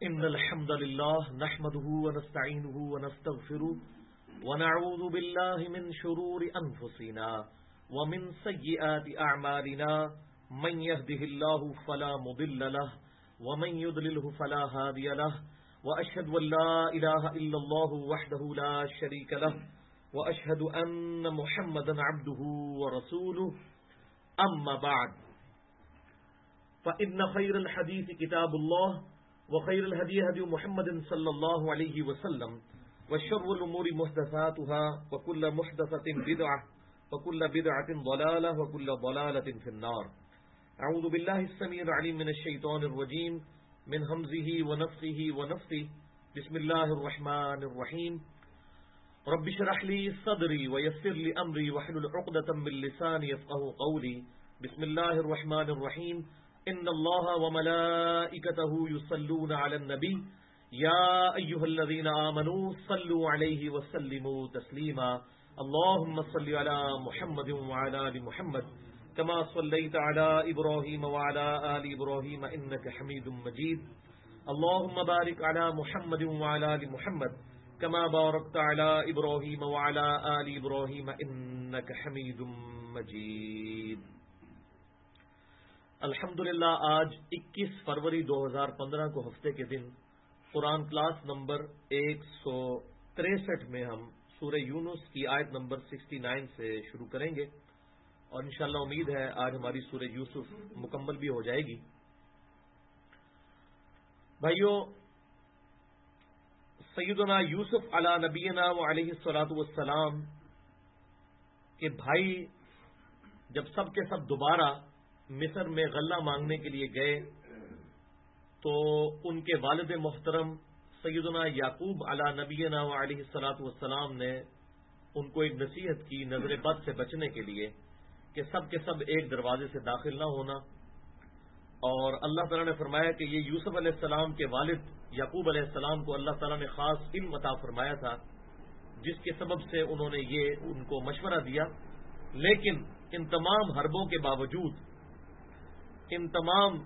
إن الحمد لله نحمده ونستعينه ونستغفره ونعوذ بالله من شرور أنفسنا ومن سيئات أعمالنا من يهده الله فلا مضل له ومن يضلله فلا هادي له وأشهد أن لا إله إلا الله وحده لا شريك له وأشهد أن محمدا عبده ورسوله أما بعد فإن خير الحديث كتاب الله وخير الهدي هدي محمد صلى الله عليه وسلم وشر الأمور محدثاتها وكل محدثة بدعة وكل بدعة ضلالة وكل ضلالة في النار. أعوذ بالله السميع العليم من الشيطان الرجيم من همزه ونفخه ونفثه. بسم الله الرحمن الرحيم. رب اشرح لي صدري ويسر لي أمري واحلل عقدة من لساني يفقهوا قولي. بسم الله الرحمن الرحيم. إن الله وملائكته يصلون على النبي يا أيها الذين آمنوا صلوا عليه وسلموا تسليما. اللهم صل على محمد وعلى آل محمد كما صليت على إبراهيم وعلى آل إبراهيم إنك حميد مجيد. اللهم بارك على محمد وعلى آل محمد كما باركت على إبراهيم وعلى آل إبراهيم إنك حميد مجيد. الحمدللہ آج 21 فروری 2015 کو ہفتے کے دن قرآن کلاس نمبر 163 میں ہم سورہ یونس کی آیت نمبر 69 سے شروع کریں گے اور انشاءاللہ امید ہے آج ہماری سورہ یوسف مکمل بھی ہو جائے گی. بھائیو، سیدنا یوسف علی نبینا و علیہ الصلوۃ والسلام کے بھائی جب سب کے سب دوبارہ مصر میں غلہ مانگنے کے لیے گئے تو ان کے والد محترم سیدنا یعقوب علی نبینا و علیہ الصلوۃ والسلام نے ان کو ایک نصیحت کی نظر بد سے بچنے کے لیے کہ سب کے سب ایک دروازے سے داخل نہ ہونا. اور اللہ تعالیٰ نے فرمایا کہ یہ یوسف علیہ السلام کے والد یعقوب علیہ السلام کو اللہ تعالیٰ نے خاص علم عطا فرمایا تھا جس کے سبب سے انہوں نے یہ ان کو مشورہ دیا. لیکن ان تمام حربوں کے باوجود، ان تمام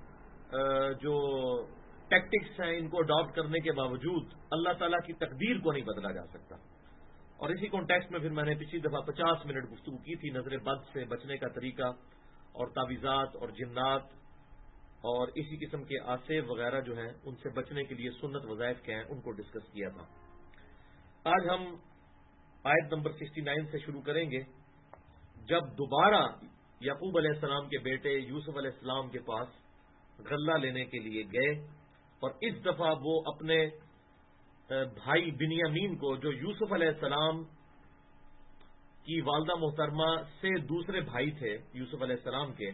جو ٹیکٹکس ہیں ان کو اڈاپٹ کرنے کے باوجود اللہ تعالیٰ کی تقدیر کو نہیں بدلا جا سکتا. اور اسی کانٹیکسٹ میں پھر میں نے پچھلی دفعہ 50 منٹ گفتگو کی تھی نظر بد سے بچنے کا طریقہ اور تعویذات اور جنات اور اسی قسم کے آصف وغیرہ جو ہیں ان سے بچنے کے لیے سنت وظائف کیا ہیں ان کو ڈسکس کیا تھا. آج ہم آیت نمبر 69 سے شروع کریں گے. جب دوبارہ یعقوب علیہ السلام کے بیٹے یوسف علیہ السلام کے پاس غلہ لینے کے لیے گئے اور اس دفعہ وہ اپنے بھائی بنیامین کو جو یوسف علیہ السلام کی والدہ محترمہ سے دوسرے بھائی تھے یوسف علیہ السلام کے،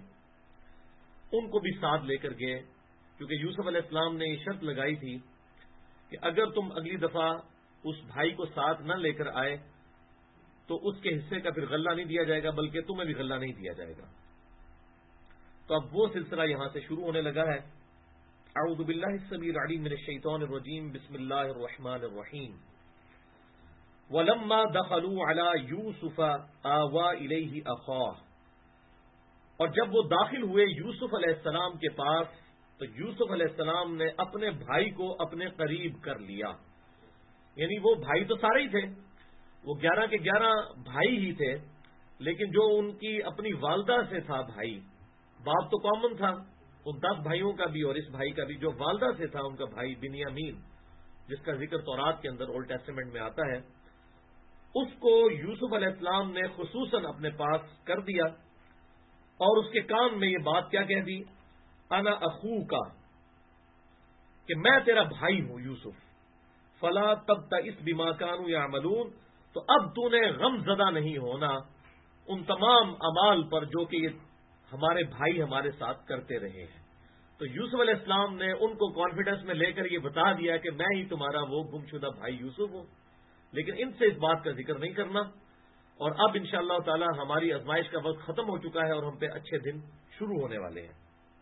ان کو بھی ساتھ لے کر گئے، کیونکہ یوسف علیہ السلام نے یہ شرط لگائی تھی کہ اگر تم اگلی دفعہ اس بھائی کو ساتھ نہ لے کر آئے تو اس کے حصے کا پھر غلہ نہیں دیا جائے گا بلکہ تمہیں بھی غلہ نہیں دیا جائے گا. تو اب وہ سلسلہ یہاں سے شروع ہونے لگا ہے. اعوذ باللہ السمیع العلیم من الشیطان الرجیم. بسم اللہ الرحمن الرحیم. وَلَمَّا دَخَلُوا عَلَى يُوسُفَ آوَى إِلَيْهِ أَخَاهُ. اور جب وہ داخل ہوئے یوسف علیہ السلام کے پاس تو یوسف علیہ السلام نے اپنے بھائی کو اپنے قریب کر لیا. یعنی وہ بھائی تو سارے ہی تھے، وہ 11 کے 11 بھائی ہی تھے، لیکن جو ان کی اپنی والدہ سے تھا بھائی، باپ تو کامن تھا ان 10 بھائیوں کا بھی اور اس بھائی کا بھی، جو والدہ سے تھا ان کا بھائی بنیامین جس کا ذکر تورات کے اندر اولڈ ٹیسٹمنٹ میں آتا ہے، اس کو یوسف علیہ السلام نے خصوصاً اپنے پاس کر دیا اور اس کے کان میں یہ بات کیا کہہ دی، انا اخوکا، کہ میں تیرا بھائی ہوں یوسف. فلا تبتئس بما كانوا يعملون. تو اب تو نے غم زدہ نہیں ہونا ان تمام اعمال پر جو کہ ہمارے بھائی ہمارے ساتھ کرتے رہے ہیں. تو یوسف علیہ السلام نے ان کو کانفیڈنس میں لے کر یہ بتا دیا کہ میں ہی تمہارا وہ گمشدہ بھائی یوسف ہوں، لیکن ان سے اس بات کا ذکر نہیں کرنا. اور اب انشاءاللہ تعالی ہماری آزمائش کا وقت ختم ہو چکا ہے اور ہم پہ اچھے دن شروع ہونے والے ہیں.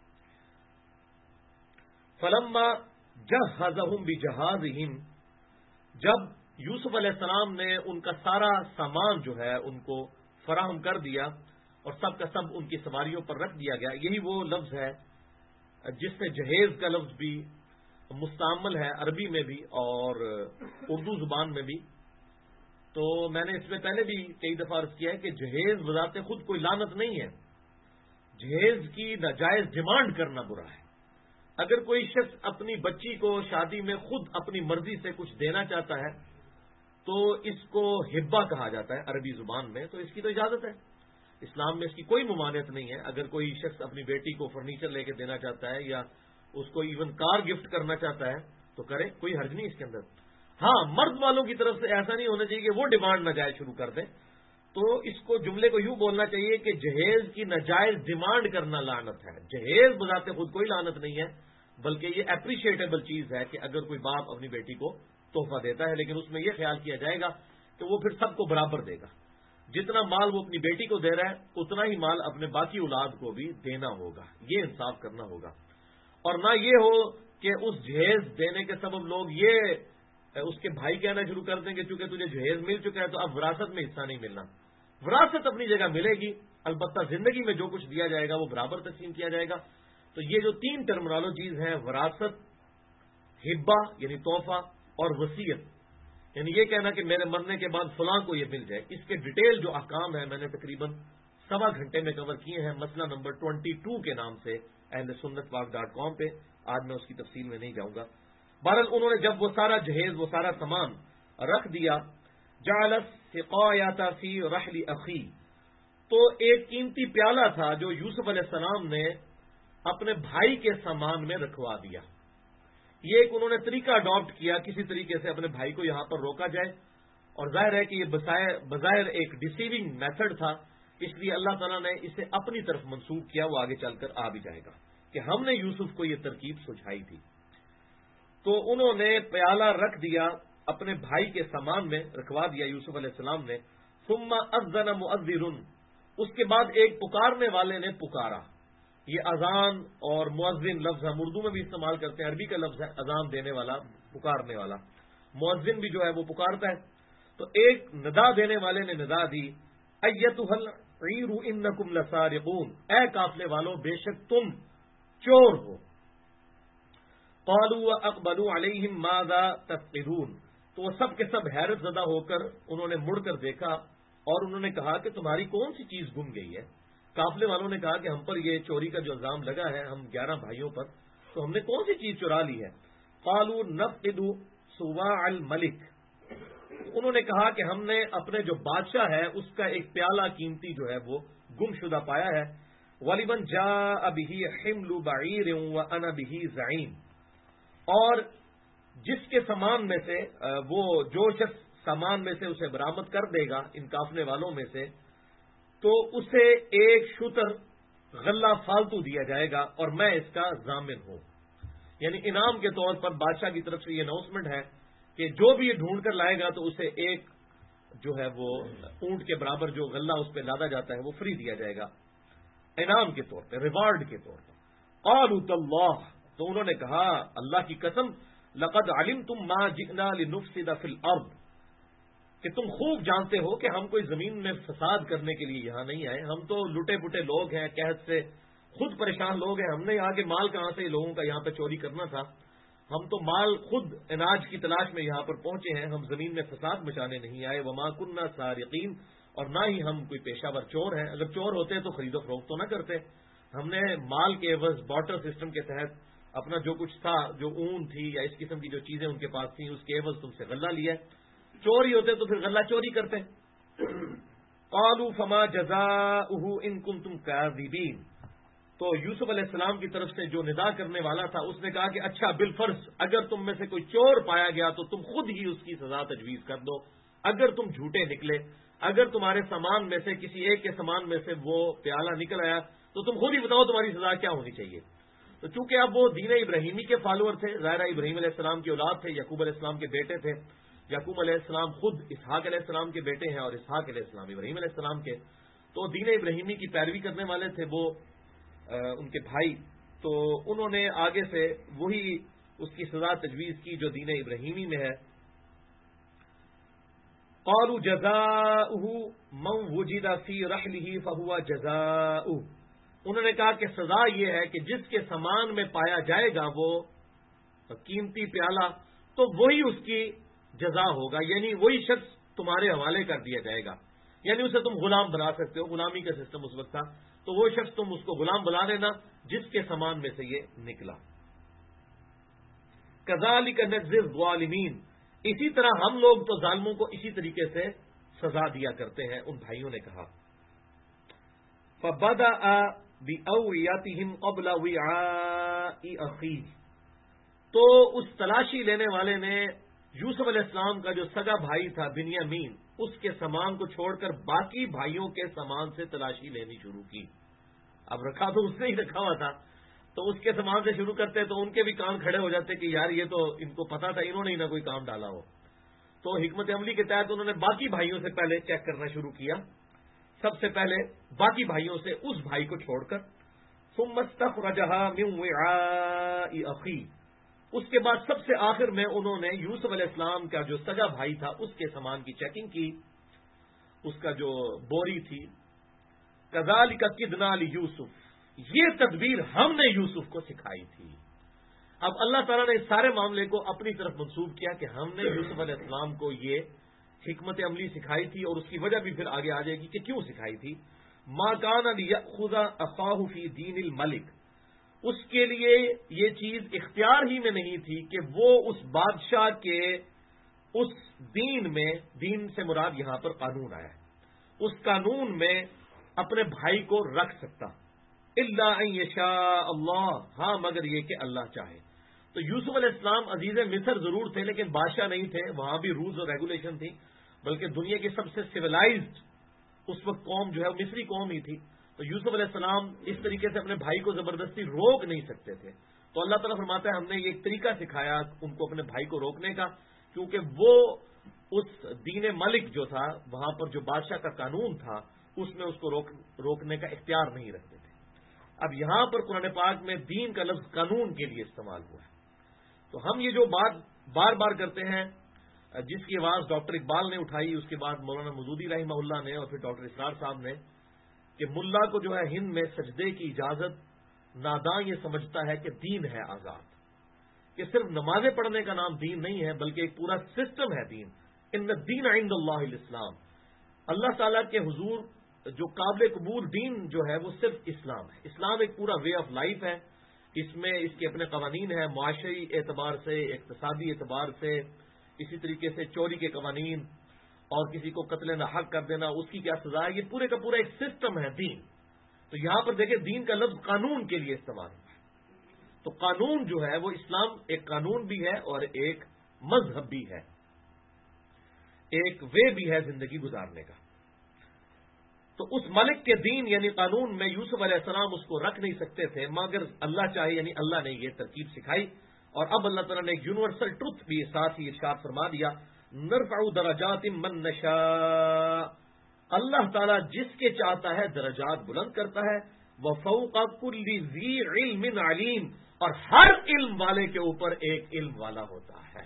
فلما جہزہم بجہازہم. جب یوسف علیہ السلام نے ان کا سارا سامان جو ہے ان کو فراہم کر دیا اور سب کا سب ان کی سواریوں پر رکھ دیا گیا. یہی وہ لفظ ہے جس سے جہیز کا لفظ بھی مستعمل ہے عربی میں بھی اور اردو زبان میں بھی. تو میں نے اس میں پہلے بھی کئی دفعہ عرض کیا ہے کہ جہیز بذات خود کوئی لعنت نہیں ہے. جہیز کی ناجائز ڈیمانڈ کرنا برا ہے. اگر کوئی شخص اپنی بچی کو شادی میں خود اپنی مرضی سے کچھ دینا چاہتا ہے تو اس کو ہبہ کہا جاتا ہے عربی زبان میں, تو اس کی تو اجازت ہے. اسلام میں اس کی کوئی ممانعت نہیں ہے. اگر کوئی شخص اپنی بیٹی کو فرنیچر لے کے دینا چاہتا ہے یا اس کو ایون کار گفٹ کرنا چاہتا ہے تو کرے, کوئی حرج نہیں اس کے اندر. ہاں, مرد والوں کی طرف سے ایسا نہیں ہونا چاہیے کہ وہ ڈیمانڈ ناجائز شروع کر دیں. تو اس کو جملے کو یوں بولنا چاہیے کہ جہیز کی ناجائز ڈیمانڈ کرنا لعنت ہے. جہیز بذات خود کوئی لعنت نہیں ہے, بلکہ یہ اپریشیٹیبل چیز ہے کہ اگر کوئی باپ اپنی بیٹی کو تحفہ دیتا ہے, لیکن اس میں یہ خیال کیا جائے گا کہ وہ پھر سب کو برابر دے گا. جتنا مال وہ اپنی بیٹی کو دے رہا ہے اتنا ہی مال اپنے باقی اولاد کو بھی دینا ہوگا. یہ انصاف کرنا ہوگا. اور نہ یہ ہو کہ اس جہیز دینے کے سبب لوگ یہ اس کے بھائی کہنا شروع کر دیں کہ چونکہ تجھے جہیز مل چکا ہے تو اب وراثت میں حصہ نہیں ملنا. وراثت اپنی جگہ ملے گی, البتہ زندگی میں جو کچھ دیا جائے گا وہ برابر تقسیم کیا جائے گا. تو یہ جو 3 ٹرمنالوجیز ہیں, وراثت, ہبہ یعنی تحفہ اور وصیت, یعنی یہ کہنا کہ میرے مرنے کے بعد فلاں کو یہ مل جائے, اس کے ڈیٹیل جو احکام ہیں میں نے تقریباً 1.25 گھنٹے میں کور کیے ہیں مسئلہ نمبر 22 کے نام سے ahlsunnatpak.com پہ. آج میں اس کی تفصیل میں نہیں جاؤں گا. بہرحال انہوں نے جب وہ سارا جہیز, وہ سارا سامان رکھ دیا, جعل السقایۃ فی رحل اخی, تو ایک قیمتی پیالہ تھا جو یوسف علیہ السلام نے اپنے بھائی کے سامان میں رکھوا دیا. یہ ایک انہوں نے طریقہ اڈاپٹ کیا, کسی طریقے سے اپنے بھائی کو یہاں پر روکا جائے, اور ظاہر ہے کہ یہ بظاہر ایک ڈیسیونگ میتھڈ تھا, اس لیے اللہ تعالیٰ نے اسے اپنی طرف منسوخ کیا. وہ آگے چل کر آ بھی جائے گا کہ ہم نے یوسف کو یہ ترکیب سجھائی تھی. تو انہوں نے پیالہ رکھ دیا, اپنے بھائی کے سامان میں رکھوا دیا یوسف علیہ السلام نے. ثم اذن مؤذن, اس کے بعد ایک پکارنے والے نے پکارا. یہ اذان اور مؤذن لفظ ہم اردو میں بھی استعمال کرتے ہیں, عربی کا لفظ ہے اذان دینے والا, پکارنے والا. مؤذن بھی جو ہے وہ پکارتا ہے. تو ایک ندا دینے والے نے ندا دی, ایتھا العیر انکم لسارقون, اے قافلے والوں بے شک تم چور ہو. قالوا واقبلوا علیہم ماذا تفقدون, تو وہ سب کے سب حیرت زدہ ہو کر انہوں نے مڑ کر دیکھا اور انہوں نے کہا کہ تمہاری کون سی چیز گم گئی ہے. قافلے والوں نے کہا کہ ہم پر یہ چوری کا جو الزام لگا ہے, ہم 11 بھائیوں پر, تو ہم نے کون سی چیز چرا لی ہے. قالوا نفقد صواع الملک, انہوں نے کہا کہ ہم نے اپنے جو بادشاہ ہے اس کا ایک پیالہ قیمتی جو ہے وہ گم شدہ پایا ہے. وَلِمَنْ جَاءَ بِهِ حِمْلُ بَعِيرٍ وَأَنَا بِهِ زَعِيمٌ, اور جس کے سامان میں سے وہ جو شخص سامان میں سے اسے برآمد کر دے گا ان قافلے والوں میں سے, تو اسے ایک شتر غلہ فالتو دیا جائے گا اور میں اس کا ضامن ہوں. یعنی انعام کے طور پر بادشاہ کی طرف سے یہ اناؤنسمنٹ ہے کہ جو بھی یہ ڈھونڈ کر لائے گا تو اسے ایک جو ہے وہ اونٹ کے برابر جو غلہ اس پہ لادا جاتا ہے وہ فری دیا جائے گا انعام کے طور پہ, ریوارڈ کے طور پر. قالوا تاللہ, تو انہوں نے کہا اللہ کی قسم, لقد علمتم ما جئنا لنفسد فی الارض, کہ تم خوب جانتے ہو کہ ہم کوئی زمین میں فساد کرنے کے لیے یہاں نہیں آئے. ہم تو لٹے پٹے لوگ ہیں, قحط سے خود پریشان لوگ ہیں. ہم نے یہاں کے مال کہاں سے لوگوں کا یہاں پہ چوری کرنا تھا. ہم تو مال خود اناج کی تلاش میں یہاں پر پہنچے ہیں, ہم زمین میں فساد مچانے نہیں آئے. وما كنا سارقین, اور نہ ہی ہم کوئی پیشہ ور چور ہیں. اگر چور ہوتے تو خرید و فروخت تو نہ کرتے. ہم نے مال کے عوض بارٹر سسٹم کے تحت اپنا جو کچھ تھا, جو اون تھی یا اس قسم کی جو چیزیں ان کے پاس تھیں, اس کے عوض تم سے غلہ لیا. چور ہی ہوتے تو پھر غلہ چوری کرتے. قالوا فما جزاؤه ان کنتم کاذبین, تو یوسف علیہ السلام کی طرف سے جو ندا کرنے والا تھا اس نے کہا کہ اچھا بالفرض اگر تم میں سے کوئی چور پایا گیا تو تم خود ہی اس کی سزا تجویز کر دو. اگر تم جھوٹے نکلے, اگر تمہارے سامان میں سے کسی ایک کے سامان میں سے وہ پیالہ نکل آیا تو تم خود ہی بتاؤ تمہاری سزا کیا ہونی چاہیے. تو چونکہ اب وہ دین ابراہیمی کے فالوور تھے, ظاہرہ ابراہیم علیہ السلام کی اولاد تھے, یعقوب علیہ السلام کے بیٹے تھے. یعقوب علیہ السلام خود اسحاق علیہ السلام کے بیٹے ہیں اور اسحاق علیہ السلام ابراہیم علیہ السلام کے, تو دین ابراہیمی کی پیروی کرنے والے تھے وہ ان کے بھائی. تو انہوں نے آگے سے وہی اس کی سزا تجویز کی جو دین ابراہیمی میں ہے. قالوا جزاؤه من وجد في رحله فهو جزاؤه, انہوں نے کہا کہ سزا یہ ہے کہ جس کے سامان میں پایا جائے گا وہ قیمتی پیالہ تو وہی اس کی جزا ہوگا، یعنی وہی شخص تمہارے حوالے کر دیا جائے گا، یعنی اسے تم غلام بنا سکتے ہو، غلامی کا سسٹم اس وقت تھا، تو وہ شخص تم اس کو غلام بنا لینا جس کے سامان میں سے یہ نکلا۔ کذالک نجزی الظالمین، اسی طرح ہم لوگ تو ظالموں کو اسی طریقے سے سزا دیا کرتے ہیں۔ ان بھائیوں نے کہا فَبَدَأَ بِأَوْعِيَتِهِمْ قَبْلَ وِعَاءِ أَخِيهِ، تو اس تلاشی لینے والے نے یوسف علیہ السلام کا جو سگا بھائی تھا بنیامین، اس کے سامان کو چھوڑ کر باقی بھائیوں کے سامان سے تلاشی لینی شروع کی۔ اب رکھا تو اس نے ہی رکھا ہوا تھا، تو اس کے سامان سے شروع کرتے تو ان کے بھی کان کھڑے ہو جاتے کہ یار یہ تو ان کو پتا تھا، انہوں نے ہی نہ کوئی کام ڈالا ہو۔ تو حکمت عملی کے تحت انہوں نے باقی بھائیوں سے پہلے چیک کرنا شروع کیا، سب سے پہلے باقی بھائیوں سے اس بھائی کو چھوڑ کر، ثم استخرجها من وعاء اخيه، اس کے بعد سب سے آخر میں انہوں نے یوسف علیہ السلام کا جو سگا بھائی تھا اس کے سامان کی چیکنگ کی، اس کا جو بوری تھی۔ کذالک کدنا لیوسف، یہ تدبیر ہم نے یوسف کو سکھائی تھی۔ اب اللہ تعالیٰ نے اس سارے معاملے کو اپنی طرف منسوب کیا کہ ہم نے یوسف علیہ السلام کو یہ حکمت عملی سکھائی تھی، اور اس کی وجہ بھی پھر آگے آ جائے گی کہ کیوں سکھائی تھی۔ ما کان لیأخذ اخاہ فی دین الملک، اس کے لیے یہ چیز اختیار ہی میں نہیں تھی کہ وہ اس بادشاہ کے اس دین میں، دین سے مراد یہاں پر قانون آیا ہے، اس قانون میں اپنے بھائی کو رکھ سکتا، الا ان یشاء اللہ، ہاں مگر یہ کہ اللہ چاہے۔ تو یوسف علیہ السلام عزیز مصر ضرور تھے لیکن بادشاہ نہیں تھے، وہاں بھی رولز اور ریگولیشن تھی، بلکہ دنیا کی سب سے سویلائزڈ اس وقت قوم جو ہے مصری قوم ہی تھی۔ تو یوسف علیہ السلام اس طریقے سے اپنے بھائی کو زبردستی روک نہیں سکتے تھے، تو اللہ تعالیٰ فرماتا ہے ہم نے یہ ایک طریقہ سکھایا ان کو اپنے بھائی کو روکنے کا، کیونکہ وہ اس دین ملک جو تھا، وہاں پر جو بادشاہ کا قانون تھا، اس میں اس کو روکنے کا اختیار نہیں رکھتے تھے۔ اب یہاں پر قرآن پاک میں دین کا لفظ قانون کے لیے استعمال ہوا ہے، تو ہم یہ جو بات بار بار کرتے ہیں، جس کی آواز ڈاکٹر اقبال نے اٹھائی، اس کے بعد مولانا مودودی رحمہ اللہ نے، اور پھر ڈاکٹر اسرار صاحب نے، کہ ملا کو جو ہے ہند میں سجدے کی اجازت، ناداں یہ سمجھتا ہے کہ دین ہے آزاد، کہ صرف نمازیں پڑھنے کا نام دین نہیں ہے بلکہ ایک پورا سسٹم ہے دین۔ ان الدین عند اللہ الاسلام، اللہ تعالیٰ کے حضور جو قابل قبول دین جو ہے وہ صرف اسلام ہے۔ اسلام ایک پورا وے آف لائف ہے، اس میں اس کے اپنے قوانین ہیں، معاشی اعتبار سے، اقتصادی اعتبار سے، اسی طریقے سے چوری کے قوانین، اور کسی کو قتل ناحق کر دینا اس کی کیا سزا ہے، یہ پورے کا پورا ایک سسٹم ہے دین۔ تو یہاں پر دیکھیں دین کا لفظ قانون کے لیے استعمال ہوا ہے، تو قانون جو ہے وہ اسلام ایک قانون بھی ہے اور ایک مذہب بھی ہے، ایک وے بھی ہے زندگی گزارنے کا۔ تو اس ملک کے دین یعنی قانون میں یوسف علیہ السلام اس کو رکھ نہیں سکتے تھے، مگر اللہ چاہے، یعنی اللہ نے یہ ترکیب سکھائی، اور اب اللہ تعالیٰ نے ایک یونیورسل ٹروتھ بھی ساتھ ہی ارشاد فرما دیا، نرفع درجات من نشاء، اللہ تعالیٰ جس کے چاہتا ہے درجات بلند کرتا ہے، وفوق کل ذی علم علیم، اور ہر علم والے کے اوپر ایک علم والا ہوتا ہے۔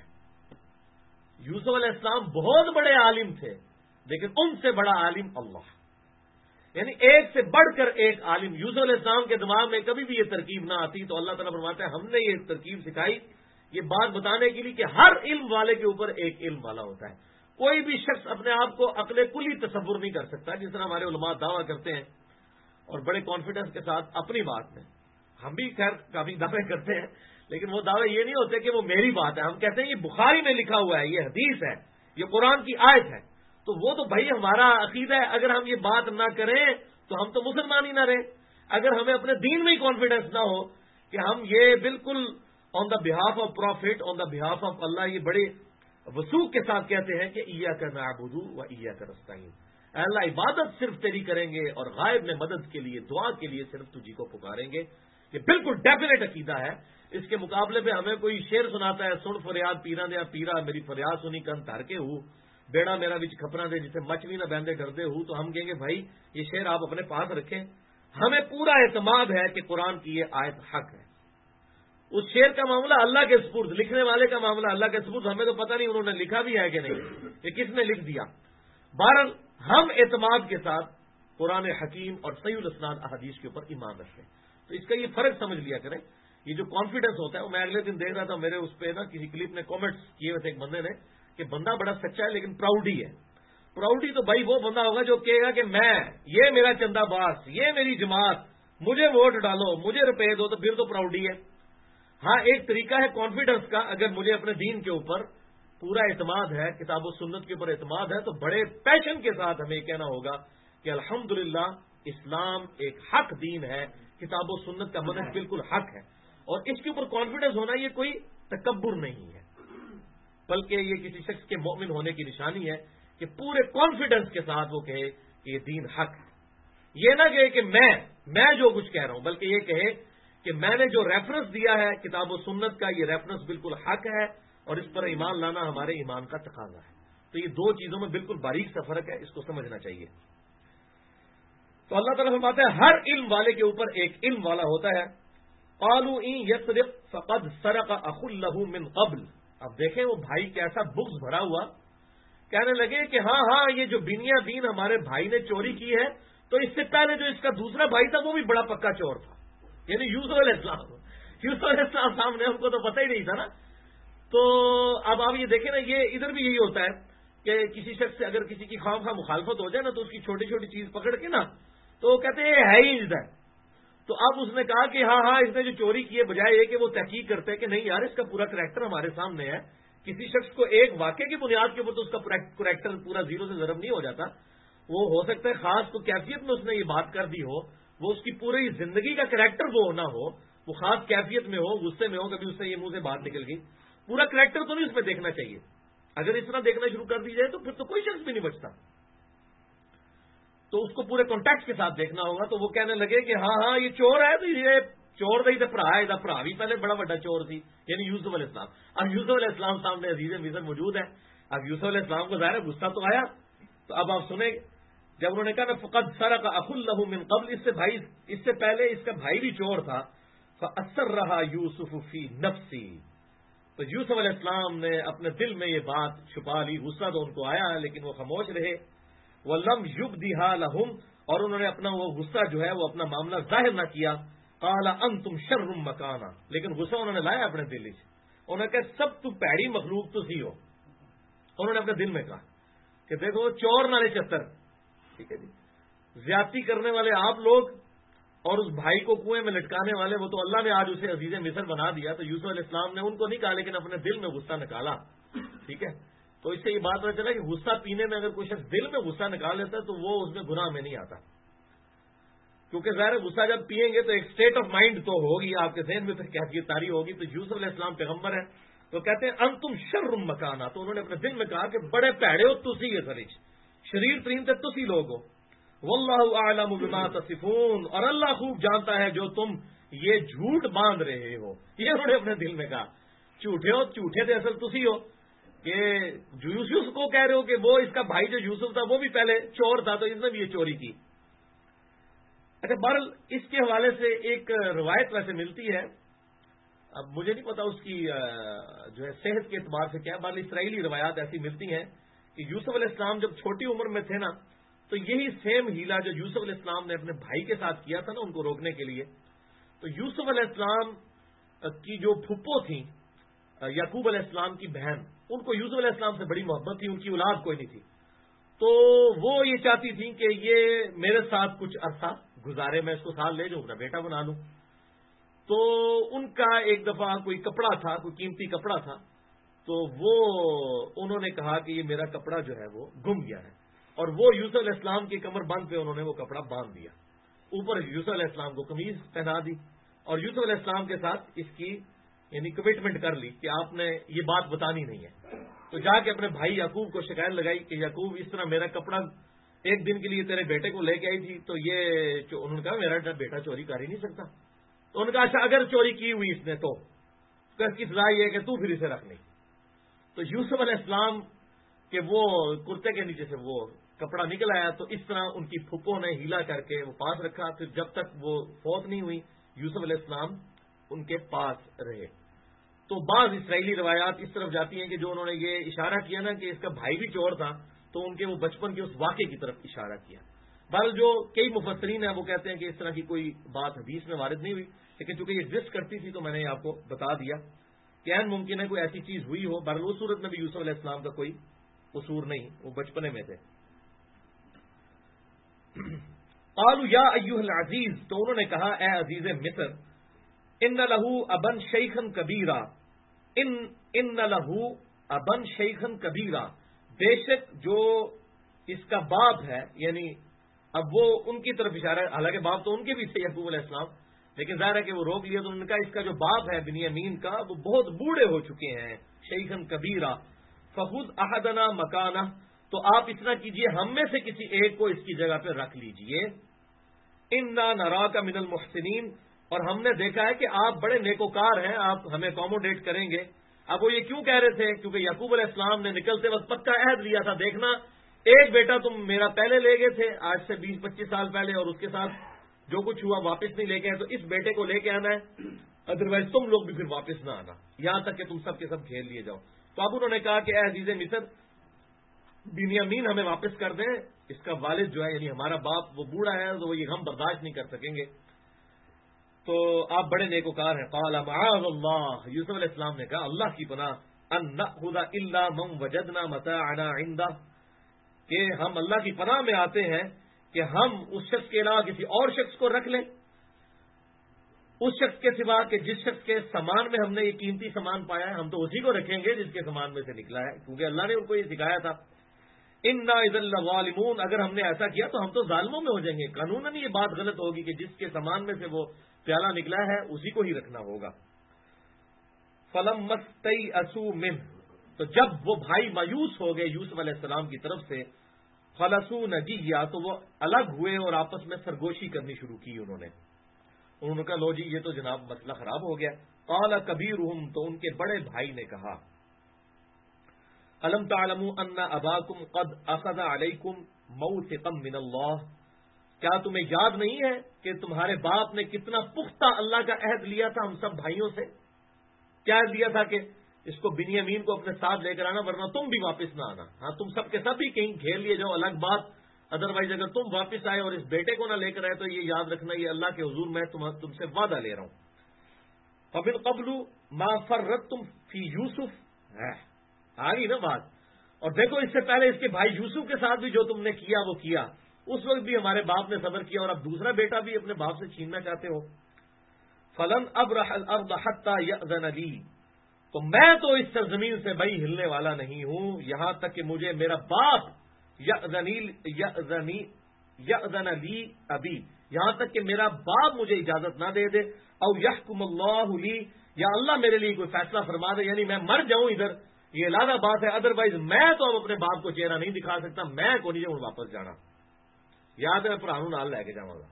یوسف علیہ السلام بہت بڑے عالم تھے لیکن ان سے بڑا عالم اللہ، یعنی ایک سے بڑھ کر ایک عالم۔ یوسف علیہ السلام کے دماغ میں کبھی بھی یہ ترکیب نہ آتی، تو اللہ تعالیٰ فرماتا ہے ہم نے یہ ترکیب سکھائی، یہ بات بتانے کے لیے کہ ہر علم والے کے اوپر ایک علم والا ہوتا ہے۔ کوئی بھی شخص اپنے آپ کو عقل کلی تصور نہیں کر سکتا، جس طرح ہمارے علماء دعویٰ کرتے ہیں اور بڑے کانفیڈنس کے ساتھ اپنی بات میں، ہم بھی خیر کافی دعوے کرتے ہیں لیکن وہ دعوے یہ نہیں ہوتے کہ وہ میری بات ہے، ہم کہتے ہیں یہ بخاری میں لکھا ہوا ہے، یہ حدیث ہے، یہ قرآن کی آیت ہے، تو وہ تو بھائی ہمارا عقیدہ ہے، اگر ہم یہ بات نہ کریں تو ہم تو مسلمان ہی نہ رہیں۔ اگر ہمیں اپنے دین میں ہی کانفیڈنس نہ ہو کہ ہم یہ بالکل on the behalf of prophet, on the behalf of اللہ، یہ بڑے وثوق کے ساتھ کہتے ہیں کہ ایاک نعبد و ایاک نستعین، اے اللہ عبادت صرف تیری کریں گے اور غائب میں مدد کے لیے، دعا کے لیے صرف تجھی کو پکاریں گے۔ یہ بالکل ڈیفینیٹ عقیدہ ہے۔ اس کے مقابلے پہ ہمیں کوئی شعر سناتا ہے، سن فریاد پیرا دیا پیرا، میری فریاد سنی کن تھر کے ہوں، بیڑا میرا بچ کھپنا دے جسے مچھلی نہ بہندے ڈردے ہوں، تو ہم کہیں گے بھائی یہ شعر آپ اپنے پاس رکھیں، ہمیں پورا اعتماد ہے کہ قرآن کی یہ آیت حق ہے۔ اس شعر کا معاملہ اللہ کے سپرد، لکھنے والے کا معاملہ اللہ کے سپرد، ہمیں تو پتہ نہیں انہوں نے لکھا بھی ہے کہ نہیں، یہ کس نے لکھ دیا۔ بہرحال ہم اعتماد کے ساتھ قرآن حکیم اور صحیح الاسناد احادیث کے اوپر ایمان رکھتے ہیں۔ تو اس کا یہ فرق سمجھ لیا کریں یہ جو کانفیڈنس ہوتا ہے وہ میں اگلے دن دیکھ رہا تھا میرے اس پہ نا کسی کلپ نے کامنٹس کیے ہوئے تھے ایک بندے نے کہ بندہ بڑا سچا ہے لیکن پراؤڈی ہے. پراؤڈی تو بھائی وہ بندہ ہوگا جو کہے گا کہ میں یہ میرا چندہ باز، یہ میری جماعت، مجھے ووٹ ڈالو، مجھے روپے دو، تو پھر تو پراؤڈی ہے. ہاں ایک طریقہ ہے کانفیڈنس کا، اگر مجھے اپنے دین کے اوپر پورا اعتماد ہے، کتاب و سنت کے اوپر اعتماد ہے، تو بڑے پیشن کے ساتھ ہمیں یہ کہنا ہوگا کہ الحمدللہ اسلام ایک حق دین ہے، کتاب و سنت کا منہج بالکل حق ہے. اور اس کے اوپر کانفیڈنس ہونا یہ کوئی تکبر نہیں ہے، بلکہ یہ کسی شخص کے مومن ہونے کی نشانی ہے کہ پورے کانفیڈنس کے ساتھ وہ کہے کہ یہ دین حق ہے. یہ نہ کہے کہ میں جو کچھ کہہ رہا ہوں، بلکہ یہ کہے کہ میں نے جو ریفرنس دیا ہے کتاب و سنت کا، یہ ریفرنس بالکل حق ہے اور اس پر ایمان لانا ہمارے ایمان کا تقاضا ہے. تو یہ دو چیزوں میں بالکل باریک سا فرق ہے، اس کو سمجھنا چاہیے. تو اللہ تعالیٰ فرماتا ہے ہر علم والے کے اوپر ایک علم والا ہوتا ہے. قالوا ان یسرق فقد سرق اخ له من قبل. اب دیکھیں وہ بھائی کیسا بغض بھرا ہوا، کہنے لگے کہ ہاں یہ جو بنیا دین ہمارے بھائی نے چوری کی ہے، تو اس سے پہلے جو اس کا دوسرا بھائی تھا وہ بھی بڑا پکا چور تھا، یعنی یوسف علیہ السلام. یوسف علیہ السلام سامنے ہم کو تو پتہ ہی نہیں تھا نا. تو اب آپ یہ دیکھیں نا، یہ ادھر بھی یہی ہوتا ہے کہ کسی شخص سے اگر کسی کی خواہ مخالفت ہو جائے نا، تو اس کی چھوٹی چھوٹی چیز پکڑ کے نا تو وہ کہتے ہیں ہے ہی ادھر. تو اب اس نے کہا کہ ہاں اس نے جو چوری کی ہے، بجائے یہ کہ وہ تحقیق کرتے ہیں کہ نہیں یار اس کا پورا کریکٹر ہمارے سامنے ہے. کسی شخص کو ایک واقعے کی بنیاد کے اوپر تو اس کا کریکٹر پورا زیرو سے ضرب نہیں ہو جاتا. وہ ہو سکتا ہے خاص کو کیفیت میں اس نے یہ بات کر دی ہو، وہ اس کی پوری زندگی کا کریکٹر وہ نہ ہو، وہ خاص کیفیت میں ہو، غصے میں ہو، کبھی اس سے یہ منہ سے بات نکل گئی. پورا کریکٹر تو نہیں اس میں دیکھنا چاہیے. اگر اس طرح دیکھنا شروع کر دی جائے تو پھر تو کوئی شخص بھی نہیں بچتا. تو اس کو پورے کانٹیکٹ کے ساتھ دیکھنا ہوگا. تو وہ کہنے لگے کہ ہاں یہ چور ہے، تو یہ چور دہی تو برا ہے، برا بھی پہلے بڑا بڑا چور تھی، یعنی یوسف علیہ السلام. اب یوسف علیہ السلام سامنے عزیز مصر موجود ہے. اب یوسف علیہ السلام کو ظاہر ہے غصہ تو آیا. تو اب آپ سنیں، جب انہوں نے کہا نا فقد سرق اخ له من قبل، اس سے پہلے اس کا بھائی بھی چور تھا. فاسرها یوسف فی نفسی. تو یوسف علیہ السلام نے اپنے دل میں یہ بات چھپا لی. غصہ تو ان کو آیا لیکن وہ خاموش رہے. وَلَمْ يُبْدِهَا لَهُمْ، اور انہوں نے اپنا وہ غصہ جو ہے وہ اپنا معاملہ ظاہر نہ کیا. قَالَ أَنْتُمْ شَرٌّ مَكَانًا، لیکن غصہ انہوں نے لایا اپنے دل سے. انہوں نے کہا سب تو پیڑی مخلوق تو سی ہو. انہوں نے اپنے دل میں کہا کہ دیکھو چور نالے چتر، ٹھیک ہے جی، زیادتی کرنے والے آپ لوگ، اور اس بھائی کو کنویں میں لٹکانے والے وہ تو اللہ نے آج اسے عزیز مصر بنا دیا. تو یوسف علیہ السلام نے ان کو نہیں کہا لیکن اپنے دل میں غصہ نکالا. ٹھیک ہے، تو اس سے یہ بات پتہ چلا کہ غصہ پینے میں اگر کوئی شخص دل میں غصہ نکال لیتا ہے تو وہ اس میں گناہ میں نہیں آتا. کیونکہ ظاہر غصہ جب پیئیں گے تو ایک اسٹیٹ آف مائنڈ تو ہوگی، آپ کے ذہن میں پھر کیفیت طاری ہوگی. تو یوسف علیہ السلام پیغمبر ہے تو کہتے ہیں انتم شر مکانا. تو انہوں نے اپنے دل میں کہا کہ بڑے پیڑے ہو تسی، یہ سریچ شریر ترین تے تسی لوگ ہو. واللہ اعلم بما تصفون، اور اللہ خوب جانتا ہے جو تم یہ جھوٹ باندھ رہے ہو. یہ انہوں نے اپنے دل میں کہا. جھوٹے ہو، جھوٹے تھے اصل تسی ہو کہ یوسف کو کہہ رہے ہو کہ وہ اس کا بھائی جو یوسف تھا وہ بھی پہلے چور تھا تو اس نے بھی یہ چوری کی. اچھا بہرحال اس کے حوالے سے ایک روایت ویسے ملتی ہے، اب مجھے نہیں پتا اس کی جو ہے صحت کے اعتبار سے کیا. بہرحال اسرائیلی روایات ایسی ملتی ہیں کہ یوسف علیہ السلام جب چھوٹی عمر میں تھے نا، تو یہی سیم ہیلا جو یوسف علیہ السلام نے اپنے بھائی کے ساتھ کیا تھا نا ان کو روکنے کے لیے، تو یوسف علیہ السلام کی جو پھپھو تھیں یعقوب علیہ السلام کی بہن، ان کو یوسف علیہ السلام سے بڑی محبت تھی. ان کی اولاد کوئی نہیں تھی، تو وہ یہ چاہتی تھیں کہ یہ میرے ساتھ کچھ عرصہ گزارے، میں اس کو ساتھ لے جاؤں، اپنا بیٹا بنا لوں. تو ان کا ایک دفعہ کوئی کپڑا تھا، کوئی قیمتی کپڑا تھا، تو وہ انہوں نے کہا کہ یہ میرا کپڑا جو ہے وہ گم گیا ہے. اور وہ یوسف علیہ السلام کی کمر بند پہ انہوں نے وہ کپڑا باندھ دیا، اوپر یوسف علیہ السلام کو قمیض پہنا دی، اور یوسف علیہ السلام کے ساتھ اس کی یعنی کمٹمنٹ کر لی کہ آپ نے یہ بات بتانی نہیں ہے. تو جا کے اپنے بھائی یعقوب کو شکایت لگائی کہ یعقوب اس طرح میرا کپڑا ایک دن کے لیے تیرے بیٹے کو لے کے آئی تھی، تو یہ انہوں نے کہا میرا بیٹا چوری کر ہی نہیں سکتا. تو انہوں نے کہا اچھا اگر چوری کی ہوئی اس نے تو اس کی سزا یہ ہے کہ تو پھر اسے رکھ نہیں. تو یوسف علیہ السلام کے وہ کرتے کے نیچے سے وہ کپڑا نکل آیا. تو اس طرح ان کی پھپھو نے ہیلا کر کے وہ پاس رکھا. پھر جب تک وہ فوت نہیں ہوئی یوسف علیہ السلام ان کے پاس رہے. تو بعض اسرائیلی روایات اس طرف جاتی ہیں کہ جو انہوں نے یہ اشارہ کیا نا کہ اس کا بھائی بھی چور تھا، تو ان کے وہ بچپن کے اس واقعے کی طرف اشارہ کیا. بہرحال جو کئی مفسرین ہیں وہ کہتے ہیں کہ اس طرح کی کوئی بات حدیث میں وارد نہیں ہوئی، لیکن چونکہ یہ ایگزسٹ کرتی تھی تو میں نے آپ کو بتا دیا کہ این ممکن ہے کوئی ایسی چیز ہوئی ہو. بہرحال اس صورت میں بھی یوسف علیہ السلام کا کوئی قصور نہیں, وہ بچپنے میں تھے. قالوا یا ایھا العزیز, تو انہوں نے کہا اے عزیز مصر, ان لہ ابن شیخا کبیرا, ان لہ ابن شیخا کبیرا, بے شک جو اس کا باپ ہے, یعنی اب وہ ان کی طرف اشارہ ہے, حالانکہ باپ تو ان کے بھی تھے یعقوب علیہ السلام, لیکن ظاہر ہے کہ وہ روک لیا. تو انہوں نے کہا اس کا جو باپ ہے بنیامین کا, وہ بہت بوڑھے ہو چکے ہیں, شیخا کبیرا, فخذ احدنا مکانہ, تو آپ اتنا کیجئے ہم میں سے کسی ایک کو اس کی جگہ پہ رکھ لیجئے. انا نراک من المحسنین, اور ہم نے دیکھا ہے کہ آپ بڑے نیکوکار ہیں, آپ ہمیں اکوموڈیٹ کریں گے. اب وہ یہ کیوں کہہ رہے تھے؟ کیونکہ یعقوب علیہ السلام نے نکلتے وقت پکا عہد لیا تھا, دیکھنا ایک بیٹا تم میرا پہلے لے گئے تھے آج سے 20-25 سال پہلے, اور اس کے ساتھ جو کچھ ہوا واپس نہیں لے کے آئے, تو اس بیٹے کو لے کے آنا ہے, ادروائز تم لوگ بھی پھر واپس نہ آنا, یہاں تک کہ تم سب کے سب کھیل لیے جاؤ. تو اب انہوں نے کہا کہ اے عزیز مصر, بنیامین ہمیں واپس کر دیں, اس کا والد جو ہے یعنی ہمارا باپ وہ بوڑھا ہے, تو وہ یہ غم برداشت نہیں کر سکیں گے, تو آپ بڑے نیکوکار ہیں. قال معاذ اللہ, یوسف علیہ السلام نے کہا اللہ کی پناہ, ان نأخذ الا من وجدنا متاعنا عنده, کہ ہم اللہ کی پناہ میں آتے ہیں کہ ہم اس شخص کے علاوہ کسی اور شخص کو رکھ لیں, اس شخص کے سوا کہ جس شخص کے سامان میں ہم نے یہ قیمتی سامان پایا ہے, ہم تو اسی کو رکھیں گے جس کے سامان میں سے نکلا ہے, کیونکہ اللہ نے ان کو یہ سکھایا تھا. انا اذا لظالمون, اگر ہم نے ایسا کیا تو ہم تو ظالموں میں ہو جائیں گے, قانوناً یہ بات غلط ہوگی کہ جس کے سامان میں سے وہ پیالہ نکلا ہے اسی کو ہی رکھنا ہوگا. فلما استيئسوا منه, تو جب وہ بھائی مایوس ہو گئے یوسف علیہ السلام کی طرف سے, خلصوا نجیا, تو وہ الگ ہوئے اور آپس میں سرگوشی کرنی شروع کی. انہوں نے کہا لو جی یہ تو جناب مسئلہ خراب ہو گیا. قال کبیرہم, تو ان کے بڑے بھائی نے کہا, الم تعلموا ان اباکم قد اخذ علیکم موثقا من اللہ, کیا تمہیں یاد نہیں ہے کہ تمہارے باپ نے کتنا پختہ اللہ کا عہد لیا تھا ہم سب بھائیوں سے؟ کیا عہد لیا تھا کہ اس کو بنیامین کو اپنے ساتھ لے کر آنا, ورنہ تم بھی واپس نہ آنا. ہاں تم سب کے سب بھی کہیں گھیر لیے جاؤ, الگ بات, ادروائز اگر تم واپس آئے اور اس بیٹے کو نہ لے کر آئے تو یہ یاد رکھنا یہ اللہ کے حضور میں تم سے وعدہ لے رہا ہوں. فمن قبل ما فرطتم فی یوسف, آگئی نا بات. اور دیکھو اس سے پہلے اس کے بھائی یوسف کے ساتھ بھی جو تم نے کیا وہ کیا, اس وقت بھی ہمارے باپ نے صبر کیا, اور اب دوسرا بیٹا بھی اپنے باپ سے چھیننا چاہتے ہو. فلن ابرح الارض حتى یأذن لی, تو میں تو اس سرزمین سے بھائی ہلنے والا نہیں ہوں یہاں تک کہ مجھے میرا باپ یأذن لی ابی, یہاں تک کہ میرا باپ مجھے اجازت نہ دے دے, او یحکم اللہ لی, یا اللہ میرے لیے کوئی فیصلہ فرما دے, یعنی میں مر جاؤں ادھر, یہ علیحدہ بات ہے, ادروائز میں تو اب اپنے باپ کو چہرہ نہیں دکھا سکتا, میں کو نہیں جاؤں واپس جانا, یاد ہے پرانو نال لے کے جاؤں گا.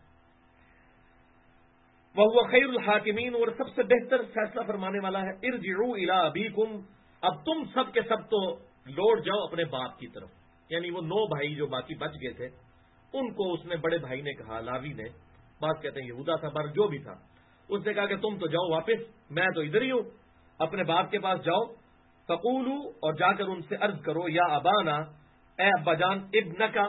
وَهُوَ خَيْرُ الْحَاكِمِينَ, اور سب سے بہتر فیصلہ فرمانے والا ہے. ارجعوا الى ابیکم, اب تم سب کے سب تو لوٹ جاؤ اپنے باپ کی طرف. یعنی وہ 9 بھائی جو باقی بچ گئے تھے ان کو اس نے بڑے بھائی نے کہا, لاوی نے, بات کہتے ہیں یہودا تھا پر جو بھی تھا, اس نے کہا کہ تم تو جاؤ واپس, میں تو ادھر ہی ہوں, اپنے باپ کے پاس جاؤ. فقولوا, اور جا کر ان سے عرض کرو, یا ابانا, اے ابا جان, ابنکا,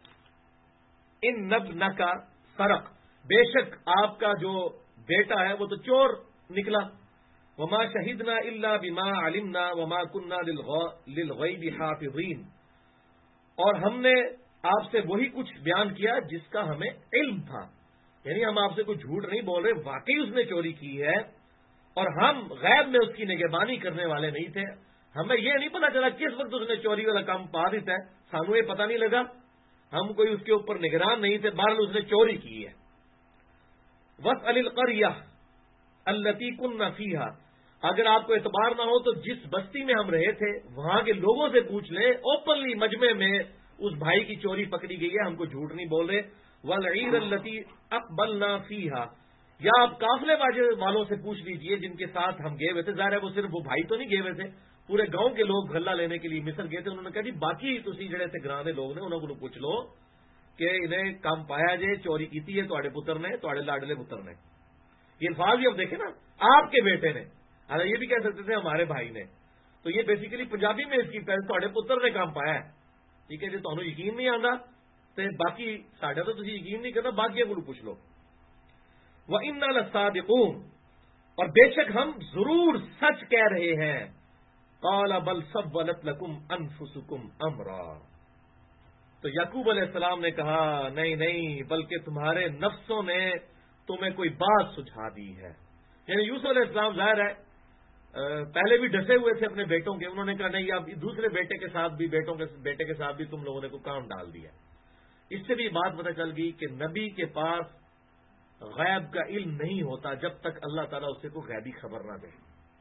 ان ابنکا سرق, بے شک آپ کا جو بیٹا ہے وہ تو چور نکلا. وما شہدنا الا بما علمنا وما كنا للغیب حافظین, اور ہم نے آپ سے وہی کچھ بیان کیا جس کا ہمیں علم تھا, یعنی ہم آپ سے کوئی جھوٹ نہیں بول رہے, واقعی اس نے چوری کی ہے, اور ہم غیب میں اس کی نگہبانی کرنے والے نہیں تھے. ہمیں یہ نہیں پتا چلا کس وقت اس نے چوری والا کام پا دیتا ہے, سانو یہ پتہ نہیں لگا, ہم کوئی اس کے اوپر نگران نہیں تھے, بہرحال اس نے چوری کی ہے. وَاسْأَلِ الْقَرْيَةَ الَّتِي كُنَّا فِيهَا, اگر آپ کو اعتبار نہ ہو تو جس بستی میں ہم رہے تھے وہاں کے لوگوں سے پوچھ لیں, اوپنلی مجمع میں اس بھائی کی چوری پکڑی گئی ہے, ہم کو جھوٹ نہیں بول رہے. وَالْعِيرَ الَّتِي أَقْبَلْنَا فِيهَا, یا آپ قافلے والوں سے پوچھ لیجئے جن کے ساتھ ہم گئے ہوئے تھے. ظاہر ہے وہ صرف وہ بھائی تو نہیں گئے ہوئے تھے, پورے گاؤں کے لوگ غلہ لینے کے لیے مصر گئے تھے. انہوں نے کہا جی باقی تسی جڑے تھے گراں دے لوگ نے انہوں کو پوچھ لو کہ انہیں کام پایا جے, چوری کیتی ہے تواڈے پتر نے, تواڈے لاڈلے پتر نے. یہ الفاظ بھی اب دیکھیں نا, آپ کے بیٹے نے, حالانکہ یہ بھی کہہ سکتے تھے ہمارے بھائی نے, تو یہ بیسیکلی پنجابی میں اس کی تواڈے پتر نے کام پایا ہے. ٹھیک ہے جی, تمہیں یقین نہیں آتا تو باقی ساڈا تو تسی یقین نہیں کرنا, باقی کو پوچھ لو. وَإِنَّا لَصَادِقُونَ، اور بے شک ہم ضرور سچ کہہ رہے ہیں. قَالَ بَلْ سَوَّلَتْ لَكُمْ أَنفُسُكُمْ أَمْرًا، تو یعقوب علیہ السلام نے کہا نہیں نہیں، بلکہ تمہارے نفسوں نے تمہیں کوئی بات سجھا دی ہے. یعنی یوسف علیہ السلام ظاہر ہے پہلے بھی ڈسے ہوئے تھے اپنے بیٹوں کے. انہوں نے کہا نہیں، اب دوسرے بیٹے کے ساتھ بھی بیٹے کے ساتھ بھی تم لوگوں نے کوئی کام ڈال دیا. اس سے بھی بات پتہ چل گئی کہ نبی کے پاس غیب کا علم نہیں ہوتا جب تک اللہ تعالیٰ اسے کو غیبی خبر نہ دے.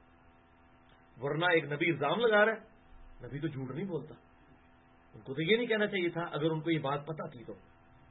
ورنہ ایک نبی الزام لگا رہا ہے، نبی تو جھوٹ نہیں بولتا. ان کو تو یہ نہیں کہنا چاہیے تھا اگر ان کو یہ بات پتا تھی تو،